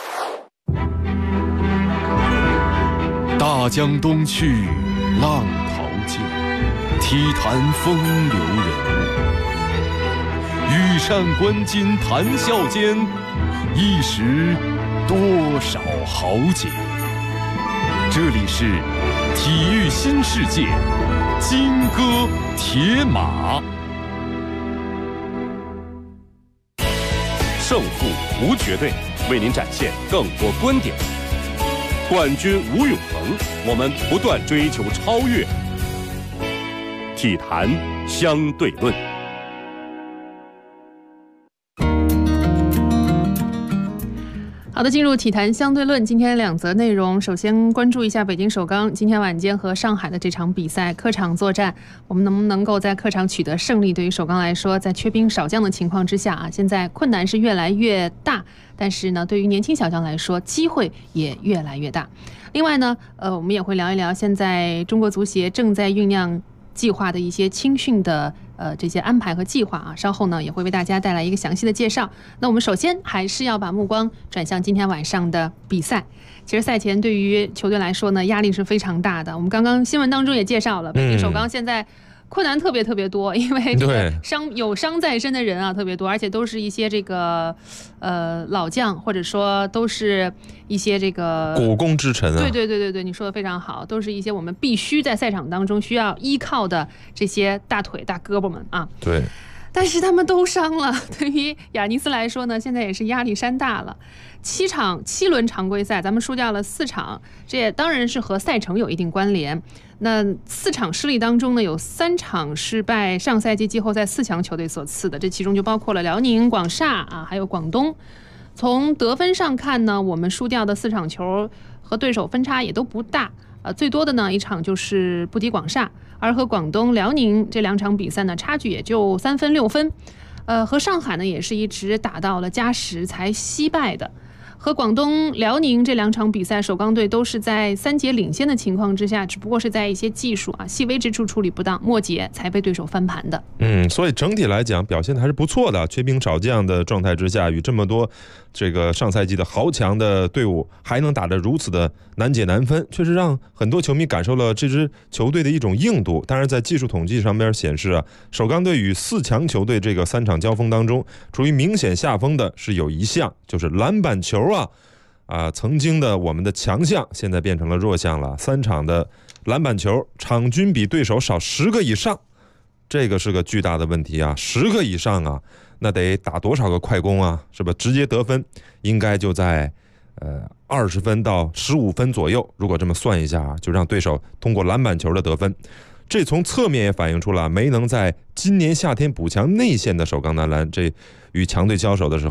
大江东去，浪淘尽，体坛风流人。羽扇纶巾谈笑间，一时多少豪杰。这里是体育新世界，金戈铁马。胜负无绝对，为您展现更多观点。冠军无永恒，我们不断追求超越。体坛相对论。 好的，进入体坛相对论，今天2则内容。首先关注一下北京首钢今天晚间和上海的这场比赛，客场作战，我们能不能够在客场取得胜利？对于首钢来说，在缺兵少将的情况之下啊，现在困难是越来越大，但是呢，对于年轻小将来说，机会也越来越大。另外呢，我们也会聊一聊现在中国足协正在酝酿计划的一些青训的这些安排和计划啊，稍后呢也会为大家带来一个详细的介绍。那我们首先还是要把目光转向今天晚上的比赛。其实赛前对于球队来说呢，压力是非常大的。我们刚刚新闻当中也介绍了，北京首钢现在困难特别多，因为这个有伤在身的人啊特别多，而且都是一些这个老将，或者说都是一些这个股肱之臣啊。 对，你说的非常好，都是一些我们必须在赛场当中需要依靠的这些大腿大胳膊们啊。 对。 但是他们都伤了，对于亚尼斯来说呢，现在也是压力山大了。7轮常规赛，咱们输掉了4场，这也当然是和赛程有一定关联。那4场失利当中呢，有3场是拜上赛季季后赛4强球队所赐的，这其中就包括了辽宁、广厦啊，还有广东。从得分上看呢，我们输掉的4场球和对手分差也都不大，最多的呢一场就是不敌广厦，而和广东、辽宁这2场比赛呢，差距也就3分6分。和上海呢也是一直打到了加时才惜败的。和广东、辽宁这2场比赛，首钢队都是在3节领先的情况之下，只不过是在一些技术啊细微之处处理不当，末节才被对手翻盘的。 所以整体来讲表现的还是不错的。缺兵少将的状态之下，与这么多这个上赛季的豪强的队伍还能打得如此的难解难分，确实让很多球迷感受了这支球队的一种硬度。当然在技术统计上边显示啊，首钢队与4强球队这个3场交锋当中，处于明显下风的是有一项，就是篮板球曾经的我们的强项现在变成了弱项了。3场的篮板球场均比对手少10个以上，这个是个巨大的问题啊！10个以上啊，那得打多少个快攻啊？是吧？直接得分应该就在20分到15分左右。如果这么算一下，就让对手通过篮板球的得分。这从侧面也反映出了没能在今年夏天补强内线的首钢男篮，这与强队交手的时候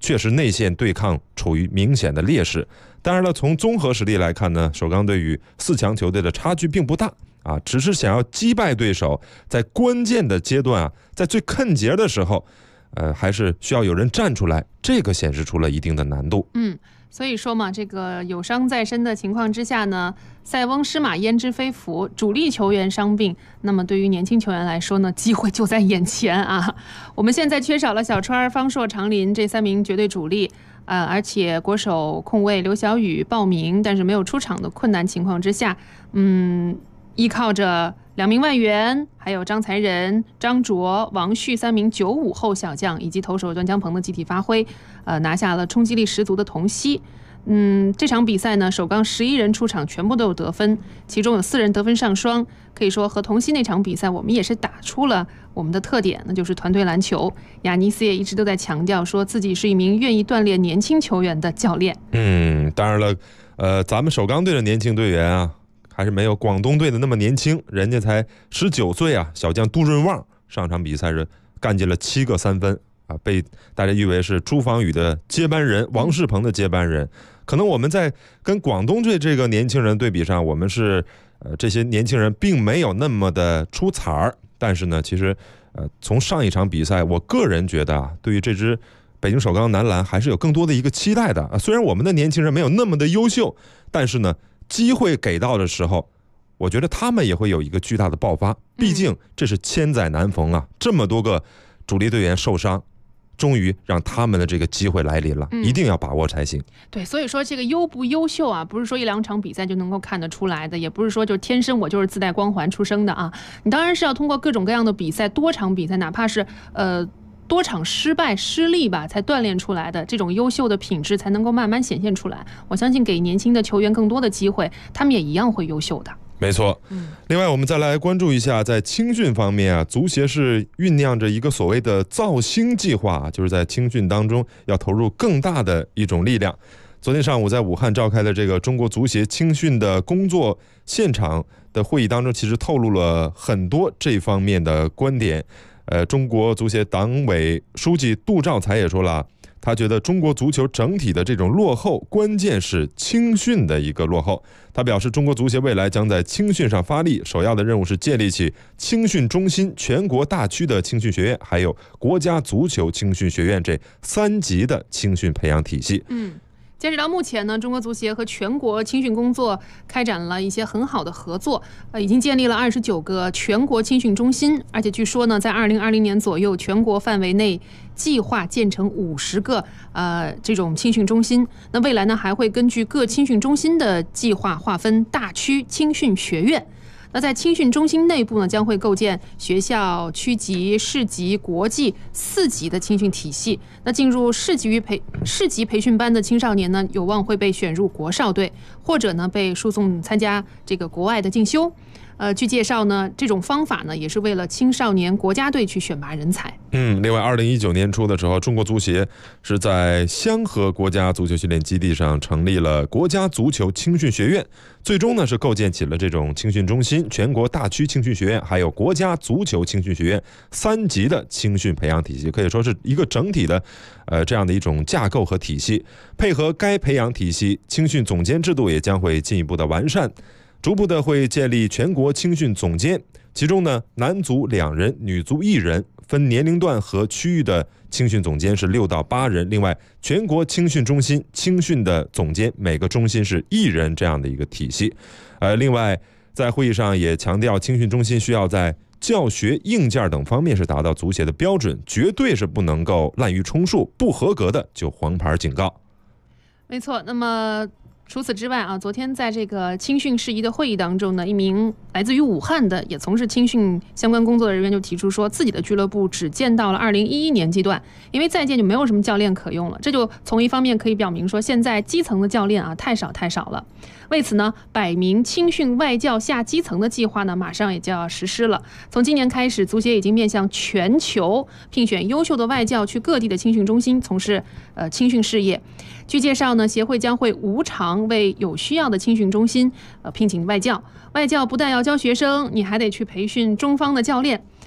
确实内线对抗处于明显的劣势。当然了，从综合实力来看呢，首钢队与4强球队的差距并不大啊，只是想要击败对手，在关键的阶段啊，在最坑节的时候，还是需要有人站出来，这个显示出了一定的难度。 所以说嘛，这个有伤在身的情况之下呢，塞翁失马焉知非福，主力球员伤病，那么对于年轻球员来说呢，机会就在眼前啊。我们现在缺少了小川、方硕、常林这3名绝对主力。而且国手控卫刘晓宇报名，但是没有出场的困难情况之下，依靠着2名外援，还有张才仁、张卓、王旭3名95后小将，以及投手段江鹏的集体发挥，拿下了冲击力十足的铜溪。这场比赛呢，首钢11人出场，全部都有得分，其中有4人得分上双。可以说和铜溪那场比赛，我们也是打出了我们的特点，那就是团队篮球。亚尼斯也一直都在强调说自己是一名愿意锻炼年轻球员的教练。 当然了，咱们首钢队的年轻队员啊，还是没有广东队的那么年轻，人家才19岁啊。小将杜润旺上场比赛是干进了7个3分啊，被大家誉为是朱芳雨的接班人，王仕鹏的接班人。可能我们在跟广东队这个年轻人对比上，我们是这些年轻人并没有那么的出彩儿，但是呢，其实从上一场比赛，我个人觉得啊，对于这支北京首钢男篮还是有更多的一个期待的啊。虽然我们的年轻人没有那么的优秀，但是呢，机会给到的时候，我觉得他们也会有一个巨大的爆发。毕竟这是千载难逢啊，这么多个主力队员受伤，终于让他们的这个机会来临了，一定要把握才行。 对，所以说这个优不优秀啊，不是说1-2场比赛就能够看得出来的，也不是说就天生我就是自带光环出生的啊。你当然是要通过各种各样的比赛，多场比赛，哪怕是多场失败失利吧，才锻炼出来的这种优秀的品质才能够慢慢显现出来。我相信给年轻的球员更多的机会，他们也一样会优秀的。 没错，另外我们再来关注一下，在青训方面啊，足协是酝酿着一个所谓的造星计划，就是在青训当中要投入更大的一种力量。昨天上午在武汉召开的这个中国足协青训的工作现场的会议当中，其实透露了很多这方面的观点。中国足协党委书记杜兆才也说了，他觉得中国足球整体的这种落后，关键是青训的一个落后。他表示，中国足协未来将在青训上发力，首要的任务是建立起青训中心、全国大区的青训学院，还有国家足球青训学院这3级的青训培养体系。 截止到目前呢，中国足协和全国青训工作开展了一些很好的合作，已经建立了29个全国青训中心，而且据说呢，在2020年左右，全国范围内计划建成50个这种青训中心。那未来呢，还会根据各青训中心的计划划分大区青训学院。那在青训中心内部呢，将会构建学校、区级、市级、国际4级的青训体系。那进入市级培训班的青少年呢，有望会被选入国少队，或者呢被输送参加这个国外的进修。据介绍呢，这种方法呢也是为了青少年国家队去选拔人才。 另外2019年初的时候，中国足协是在香河国家足球训练基地上成立了国家足球青训学院，最终呢是构建起了这种青训中心、全国大区青训学院，还有国家足球青训学院3级的青训培养体系，可以说是一个整体的这样的一种架构和体系。配合该培养体系，青训总监制度也将会进一步的完善，逐步的会建立全国青训总监，其中呢，男足2人，女足1人，分年龄段和区域的青训总监是6到8人。另外，全国青训中心青训的总监每个中心是1人这样的一个体系。另外，在会议上也强调，青训中心需要在教学、硬件等方面是达到足协的标准，绝对是不能够滥竽充数，不合格的就黄牌警告。 没错，那么除此之外啊，昨天在这个青训事宜的会议当中呢，一名来自于武汉的也从事青训相关工作的人员就提出说，自己的俱乐部只建到了2011年阶段，因为再建就没有什么教练可用了。这就从一方面可以表明说，现在基层的教练啊太少了。为此呢，100名青训外教下基层的计划呢，马上也就要实施了。从今年开始，足协已经面向全球聘选优秀的外教去各地的青训中心从事青训事业。据介绍呢，协会将会无偿为有需要的青训中心聘请外教。外教不但要教学生，你还得去培训中方的教练。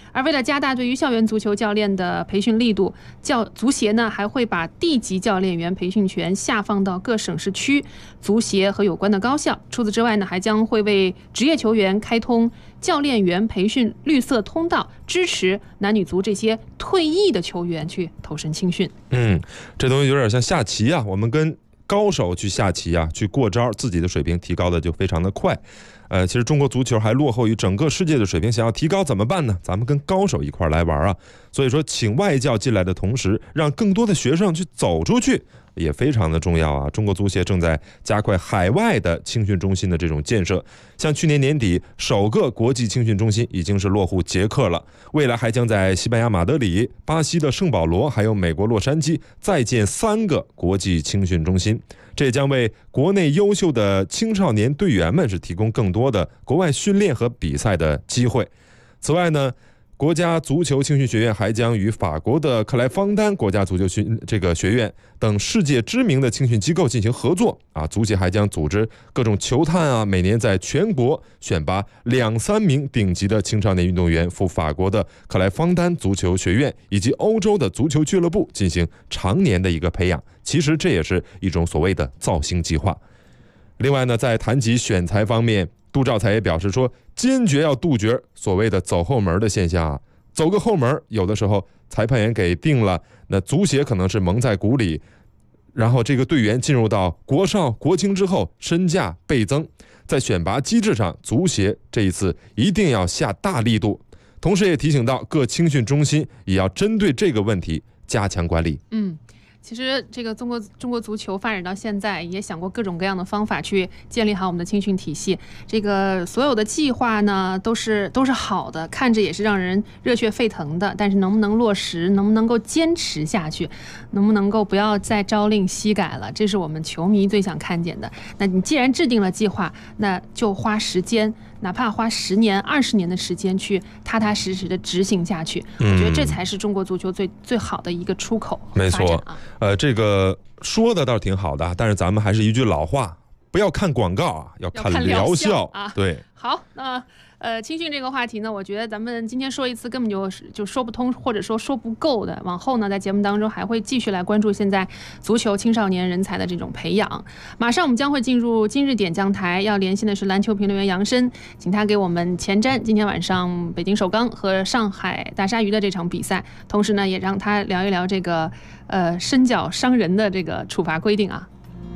而为了加大对于校园足球教练的培训力度，足协呢还会把地级教练员培训权下放到各省市区足协和有关的高校。除此之外呢，还将会为职业球员开通教练员培训绿色通道，支持男女足这些退役的球员去投身青训。 这东西有点像下棋啊，我们跟高手去下棋啊，去过招，自己的水平提高的就非常的快。其实中国足球还落后于整个世界的水平，想要提高怎么办呢？咱们跟高手一块来玩啊！所以说，请外教进来的同时，让更多的学生去走出去，也非常的重要啊！中国足协正在加快海外的青训中心的这种建设，像去年年底首个国际青训中心已经是落户捷克了，未来还将在西班牙马德里、巴西的圣保罗，还有美国洛杉矶再建3个国际青训中心。这也将为国内优秀的青少年队员们是提供更多的国外训练和比赛的机会。此外呢，国家足球青训学院还将与法国的克莱方丹国家足球学院等世界知名的青训机构进行合作啊。足协还将组织各种球探啊，每年在全国选拔2-3名顶级的青少年运动员赴法国的克莱方丹足球学院以及欧洲的足球俱乐部进行常年的一个培养。其实这也是一种所谓的造星计划。另外呢，在谈及选材方面，杜兆才也表示说，坚决要杜绝所谓的走后门的现象啊。走个后门，有的时候裁判员给定了，那足协可能是蒙在鼓里，然后这个队员进入到国少国青之后，身价倍增。在选拔机制上，足协这一次一定要下大力度，同时也提醒到各青训中心也要针对这个问题加强管理。 其实这个中国足球发展到现在，也想过各种各样的方法去建立好我们的青训体系。这个所有的计划呢，都是好的，看着也是让人热血沸腾的。但是能不能落实，能不能够坚持下去，能不能够不要再朝令夕改了，这是我们球迷最想看见的。那你既然制定了计划，那就花时间，哪怕花10年、20年的时间去踏踏实实的执行下去。我觉得这才是中国足球最好的一个出口。 没错。这个说的倒挺好的，但是咱们还是一句老话，不要看广告啊，要看疗效啊。 对， 好，那青训这个话题呢，我觉得咱们今天说一次根本就说不通，或者说不够的。往后呢，在节目当中还会继续来关注现在足球青少年人才的这种培养。马上我们将会进入今日点将台，要连线的是篮球评论员杨申，请他给我们前瞻今天晚上北京首钢和上海大鲨鱼的这场比赛，同时呢，也让他聊一聊这个伸脚伤人的这个处罚规定啊。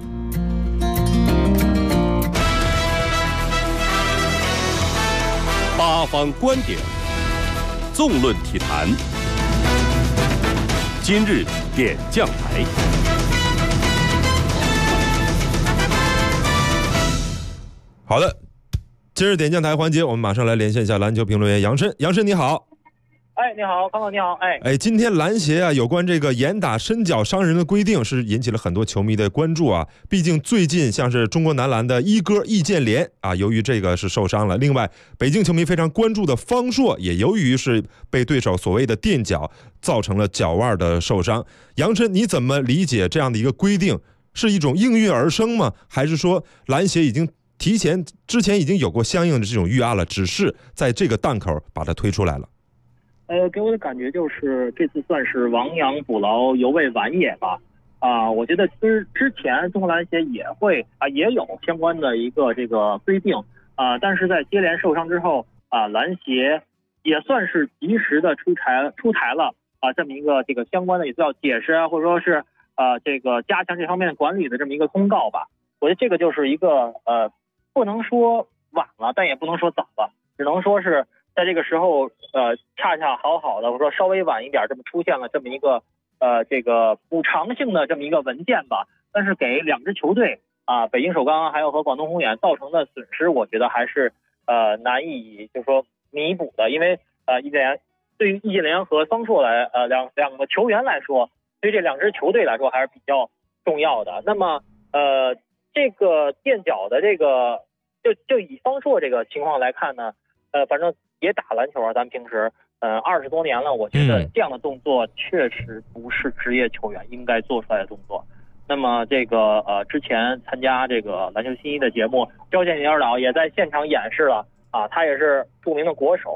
八方观点，纵论体坛。今日点将台。 好的，今日点将台环节，我们马上来连线一下篮球评论员杨申。杨申你好。 你好，康总你好。 今天篮协啊，有关这个严打伸脚伤人的规定是引起了很多球迷的关注啊。毕竟最近像是中国男篮的一哥易建联啊，由于这个是受伤了。另外，北京球迷非常关注的方硕也由于是被对手所谓的垫脚，造成了脚腕的受伤。杨申，你怎么理解这样的一个规定？是一种应运而生吗？还是说篮协已经之前已经有过相应的这种预案了，只是在这个档口把它推出来了？ 给我的感觉就是这次算是亡羊补牢，犹未晚也吧。我觉得之前中国篮协也有相关的一个这个规定但是在接连受伤之后篮协也算是及时的出台了这么一个这个相关的也叫解释或者说是这个加强这方面管理的这么一个公告吧。我觉得这个就是一个不能说晚了，但也不能说早了，只能说是在这个时候恰恰好的，或者说稍微晚一点，这么出现了这么一个这个补偿性的这么一个文件吧。但是给2支球队北京首钢还有和广东宏远造成的损失，我觉得还是难以就是说弥补的。因为对于易建联和方硕来两个球员来说，对于这2支球队来说还是比较重要的。那么这个垫脚的这个就以方硕这个情况来看呢，反正也打篮球咱们平时20多年了，我觉得这样的动作确实不是职业球员应该做出来的动作。那么这个之前参加这个篮球新一的节目，赵建林二老也在现场演示了他也是著名的国手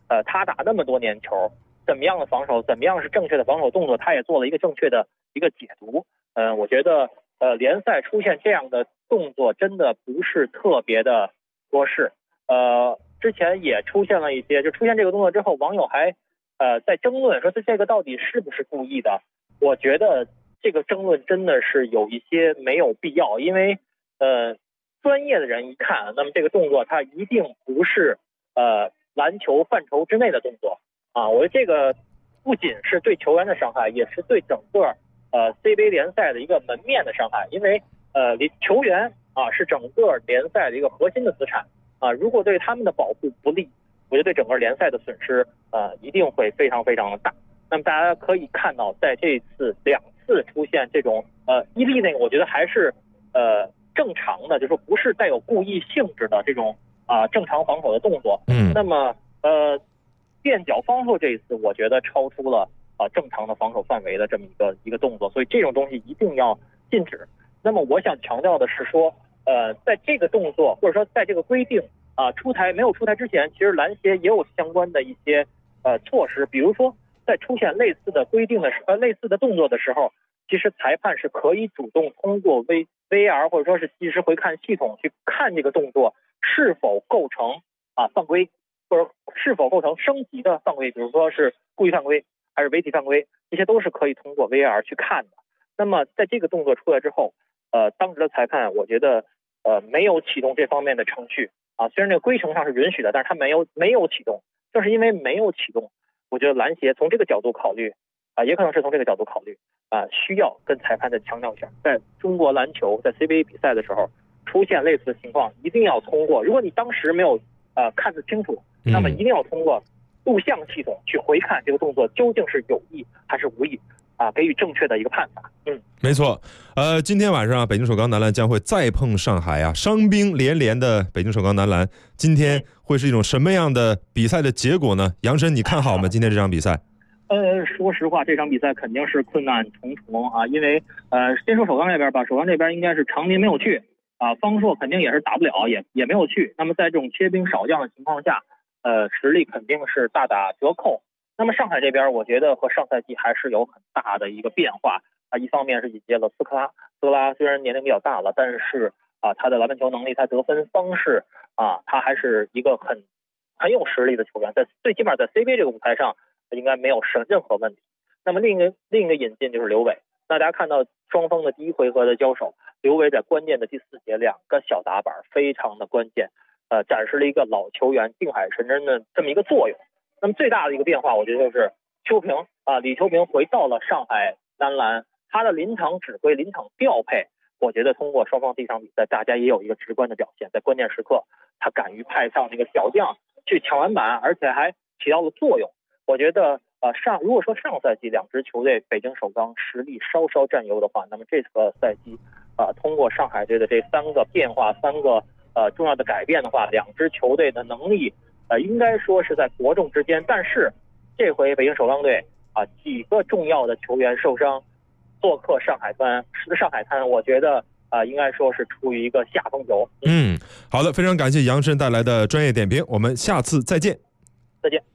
他打那么多年球，怎么样的防守，怎么样是正确的防守动作，他也做了一个正确的一个解读。我觉得联赛出现这样的动作真的不是特别的多事。之前也出现了一些，就出现这个动作之后，网友还在争论说这个到底是不是故意的。我觉得这个争论真的是有一些没有必要，因为专业的人一看，那么这个动作它一定不是篮球范畴之内的动作啊。我觉得这个不仅是对球员的伤害，也是对整个CBA 联赛的一个门面的伤害，因为球员啊是整个联赛的一个核心的资产啊，如果对他们的保护不利，我觉得对整个联赛的损失一定会非常非常的大。那么大家可以看到，在这次2次出现这种伊利那个，我觉得还是正常的，就是说不是带有故意性质的这种正常防守的动作。那么垫脚防守这一次，我觉得超出了正常的防守范围的这么一个动作，所以这种东西一定要禁止。那么我想强调的是说，在这个动作或者说在这个规定没有出台之前，其实篮协也有相关的一些措施，比如说在出现类似的规定的类似的动作的时候，其实裁判是可以主动通过 VAR 或者说是即时回看系统去看这个动作是否构成犯规，或者是否构成升级的犯规，比如说是故意犯规还是违体犯规，这些都是可以通过 VAR 去看的。那么在这个动作出来之后，当时的裁判我觉得没有启动这方面的程序虽然这个规程上是允许的，但是他没有启动，正是因为没有启动，我觉得篮协从这个角度考虑也可能是从这个角度考虑需要跟裁判再强调一下，在中国篮球在 CBA 比赛的时候出现类似的情况，一定要通过，如果你当时没有看得清楚，那么一定要通过录像系统去回看这个动作究竟是有意还是无意给予正确的一个判罚。 没错。今天晚上北京首钢男篮将会再碰上海伤兵连连的北京首钢男篮，今天会是一种什么样的比赛的结果呢？杨申，你看好吗？今天这场比赛？ 说实话，这场比赛肯定是困难重重因为先说首钢这边吧，首钢这边应该是长民没有去方硕肯定也是打不了，也没有去。那么在这种缺兵少将的情况下，实力肯定是大打折扣。那么上海这边，我觉得和上赛季还是有很大的一个变化一方面是引进了斯科拉，虽然年龄比较大了，但是他的篮板球能力，他得分方式他还是一个很有实力的球员，最起码在 CBA 这个舞台上应该没有任何问题。那么另一个引进就是刘伟，大家看到双方的第一回合的交手，刘伟在关键的第4节2个小打板非常的关键，展示了一个老球员定海神针的这么一个作用。那么最大的一个变化，我觉得就是邱平李秋平回到了上海男篮，他的临场指挥、临场调配，我觉得通过双方这场比赛，大家也有一个直观的表现，在关键时刻，他敢于派上那个小将去抢篮板，而且还起到了作用。我觉得如果说上赛季2支球队北京首钢实力稍稍占优的话，那么这个赛季通过上海队的这3个变化、3个重要的改变的话，2支球队的能力应该说是在伯仲之间。但是这回北京首钢队几个重要的球员受伤，做客上海滩，我觉得应该说是处于一个下风球。 好的，非常感谢杨申带来的专业点评，我们下次再见。 再见。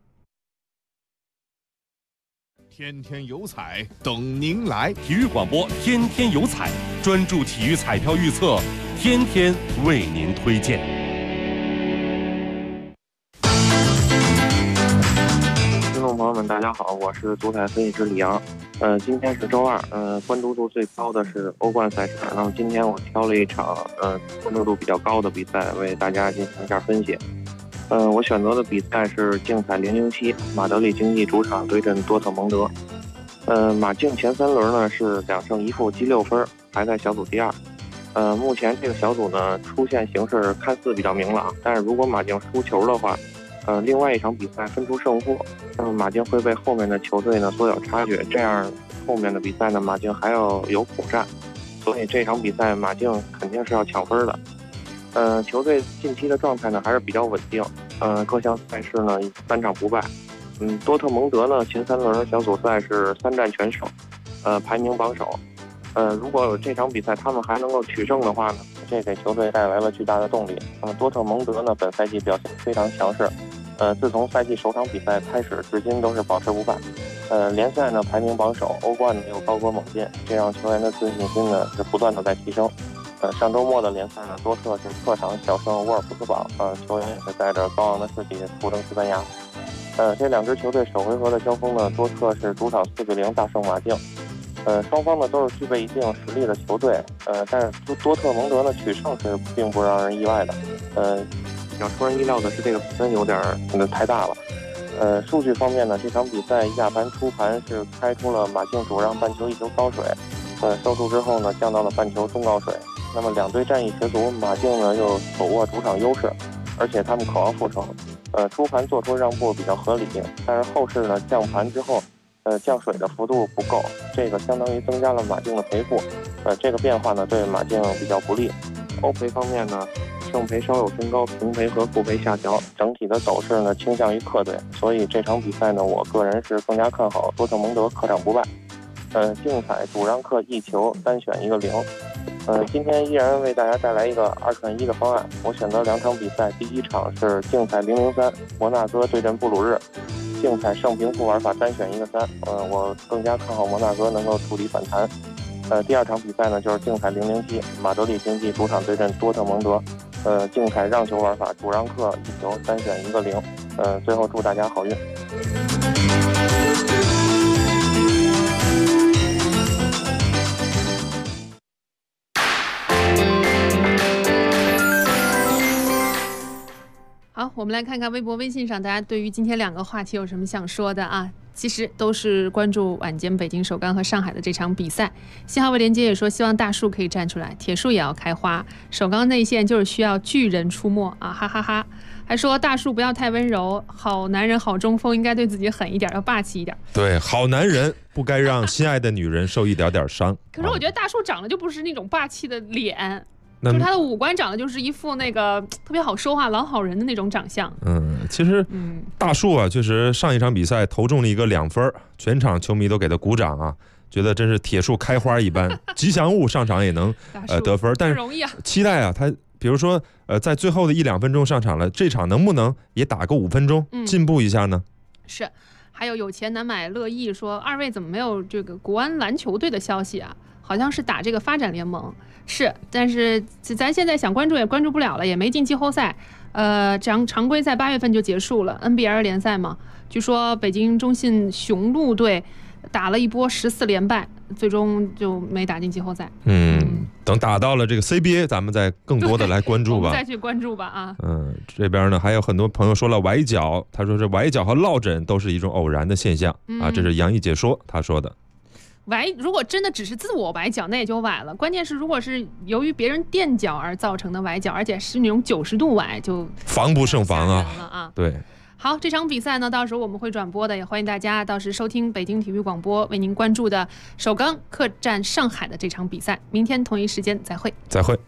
天天有彩等您来， 体育广播天天有彩，专注体育彩票预测，天天为您推荐。 听众朋友们，大家好，我是足彩分析师李阳。今天是周2，关注度最高的是欧冠赛事。那么今天我挑了一场关注度比较高的比赛，为大家进行一下分析。我选择的比赛是竞彩007，马德里竞技主场对阵多特蒙德。马竞前3轮呢是2胜1负积6分，排在小组第2。目前这个小组呢出现形势看似比较明朗，但是如果马竞输球的话，另外一场比赛分出胜负，那么马竞会被后面的球队呢缩小差距，这样后面的比赛呢马竞还要有苦战，所以这场比赛马竞肯定是要抢分的。球队近期的状态呢还是比较稳定，各项赛事呢3场不败。多特蒙德呢前3轮小组赛是3战全胜，排名榜首。如果这场比赛他们还能够取胜的话呢，这给球队带来了巨大的动力。那么多特蒙德呢本赛季表现非常强势， 自从赛季首场比赛开始至今都是保持不败。联赛呢排名榜首，欧冠呢又高歌猛进，这让球员的自信心呢是不断的在提升。上周末的联赛呢，多特是客场小胜沃尔夫斯堡，球员也是带着高昂的士气出征西班牙。这两支球队首回合的交锋呢，多特是主场4-0大胜马竞。双方呢都是具备一定实力的球队，但是多特蒙德呢取胜是并不让人意外的。比较出人意料的是这个比分有点太大了。数据方面呢，这场比赛亚盘初盘是开出了马竞主让半球1球高水，收数之后呢降到了半球中高水。那么两队战意十足，马竞呢又手握主场优势，而且他们渴望复仇。初盘做出让步比较合理，但是后市呢降盘之后，降水的幅度不够，这个相当于增加了马竞的赔付。这个变化呢对马竞比较不利。欧赔方面呢，胜赔稍有升高，平赔和负赔下调，整体的走势呢倾向于客队，所以这场比赛呢，我个人是更加看好多特蒙德客场不败。竞彩主让客1球，单选一个0。今天依然为大家带来一个2选1的方案，我选择2场比赛，第一场是竞彩003，摩纳哥对阵布鲁日，竞彩胜平负玩法单选一个3，我更加看好摩纳哥能够触底反弹。第二场比赛呢就是竞彩007，马德里竞技主场对阵多特蒙德，竞彩让球玩法，主让客1球，单选一个0。最后祝大家好运。 好，我们来看看微博、微信上大家对于今天2个话题有什么想说的啊？其实都是关注晚间北京首钢和上海的这场比赛。信号位连接也说，希望大树可以站出来，铁树也要开花。首钢内线就是需要巨人出没啊，哈哈哈！还说大树不要太温柔，好男人、好中锋应该对自己狠一点，要霸气一点。对，好男人不该让心爱的女人受一点点伤。可是我觉得大树长得就不是那种霸气的脸。就是他的五官长得就是一副那个特别好说话、老好人的那种长相。其实大树啊，确实上一场比赛投中了一个2分，全场球迷都给他鼓掌啊，觉得真是铁树开花一般，吉祥物上场也能得分。但是期待啊，他比如说在最后的1-2分钟上场了，这场能不能也打个5分钟，进步一下呢？是。还有钱难买乐意说，2位怎么没有这个国安篮球队的消息啊？好像是打这个发展联盟。是，但是咱现在想关注也关注不了了，也没进季后赛。常规赛8月份就结束了 ，NBL 联赛嘛。据说北京中信雄鹿队打了一波14连败，最终就没打进季后赛。等打到了这个 CBA， 咱们再更多的来关注吧。再去关注吧啊。这边呢还有很多朋友说了崴脚，他说这崴脚和落枕都是一种偶然的现象啊，这是杨毅解说他说的。如果真的只是自我崴脚，那也就崴了。关键是如果是由于别人垫脚而造成的崴脚，而且是那种90度崴，就防不胜防啊。对。好，这场比赛呢，到时候我们会转播的，也欢迎大家到时收听北京体育广播为您关注的首钢客战上海的这场比赛。明天同一时间再会。再会。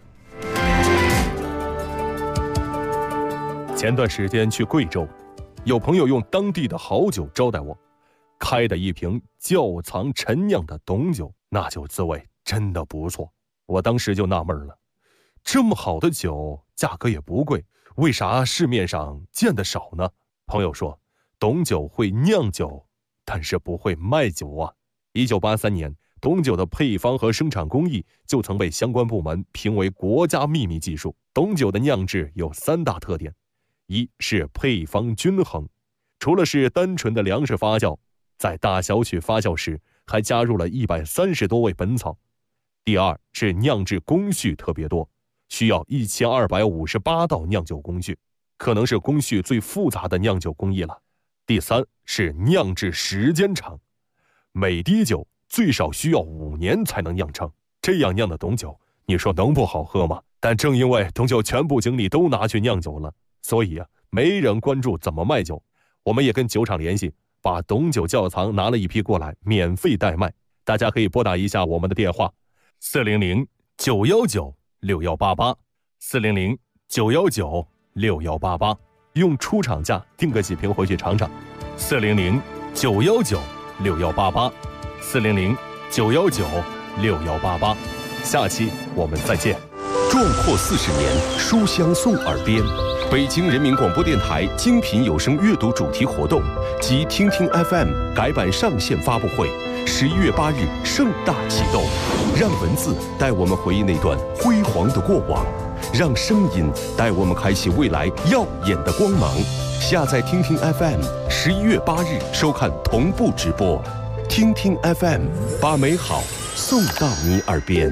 前段时间去贵州，有朋友用当地的好酒招待我。开的一瓶窖藏陈酿的董酒，那酒滋味真的不错。我当时就纳闷了，这么好的酒，价格也不贵，为啥市面上见得少呢？朋友说，董酒会酿酒，但是不会卖酒啊。1983年，董酒的配方和生产工艺就曾被相关部门评为国家秘密技术。董酒的酿制有3大特点：一是配方均衡，除了是单纯的粮食发酵，在大小曲发酵时还加入了130多味本草。第二是酿制工序特别多，需要1258道酿酒工序，可能是工序最复杂的酿酒工艺了。第三是酿制时间长，每滴酒最少需要5年才能酿成，这样酿的董酒，你说能不好喝吗？但正因为董酒全部精力都拿去酿酒了，所以没人关注怎么卖酒。我们也跟酒厂联系，把董酒窖藏拿了一批过来，免费代卖。大家可以拨打一下我们的电话，400-919-6188，400-919-6188，用出厂价订个几瓶回去尝尝。400-919-6188，400-919-6188。下期我们再见。 壮阔40年，书香送耳边。 北京人民广播电台精品有声阅读主题活动及听听 FM 改版上线发布会，11月8日盛大启动。让文字带我们回忆那段辉煌的过往，让声音带我们开启未来耀眼的光芒。下载听听 FM，11月8日收看同步直播。听听 FM， 把美好送到你耳边。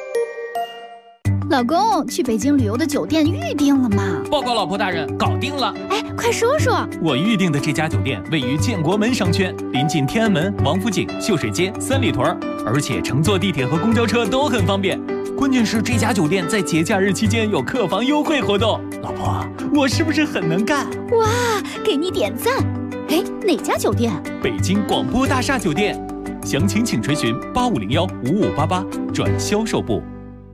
老公，去北京旅游的酒店预定了吗？ 报告老婆大人，搞定了。 哎，快说说。 我预定的这家酒店位于建国门商圈，临近天安门、王府井、秀水街、三里屯，而且乘坐地铁和公交车都很方便。关键是这家酒店在节假日期间有客房优惠活动。老婆，我是不是很能干？ 哇，给你点赞。哎，哪家酒店？ 北京广播大厦酒店。详情请垂询8501-5588转销售部。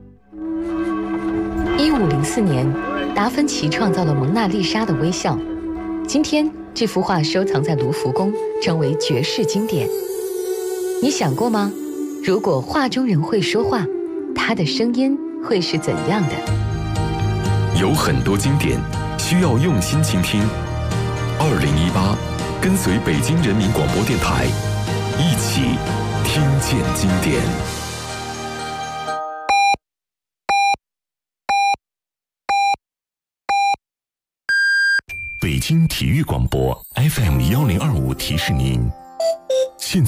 1504年，达芬奇创造了蒙娜丽莎的微笑。今天，这幅画收藏在卢浮宫，成为绝世经典。你想过吗？如果画中人会说话，他的声音会是怎样的？ 有很多经典需要用心倾听。2018，跟随北京人民广播电台，一起听见经典。北京体育广播 FM1025提示您，现在。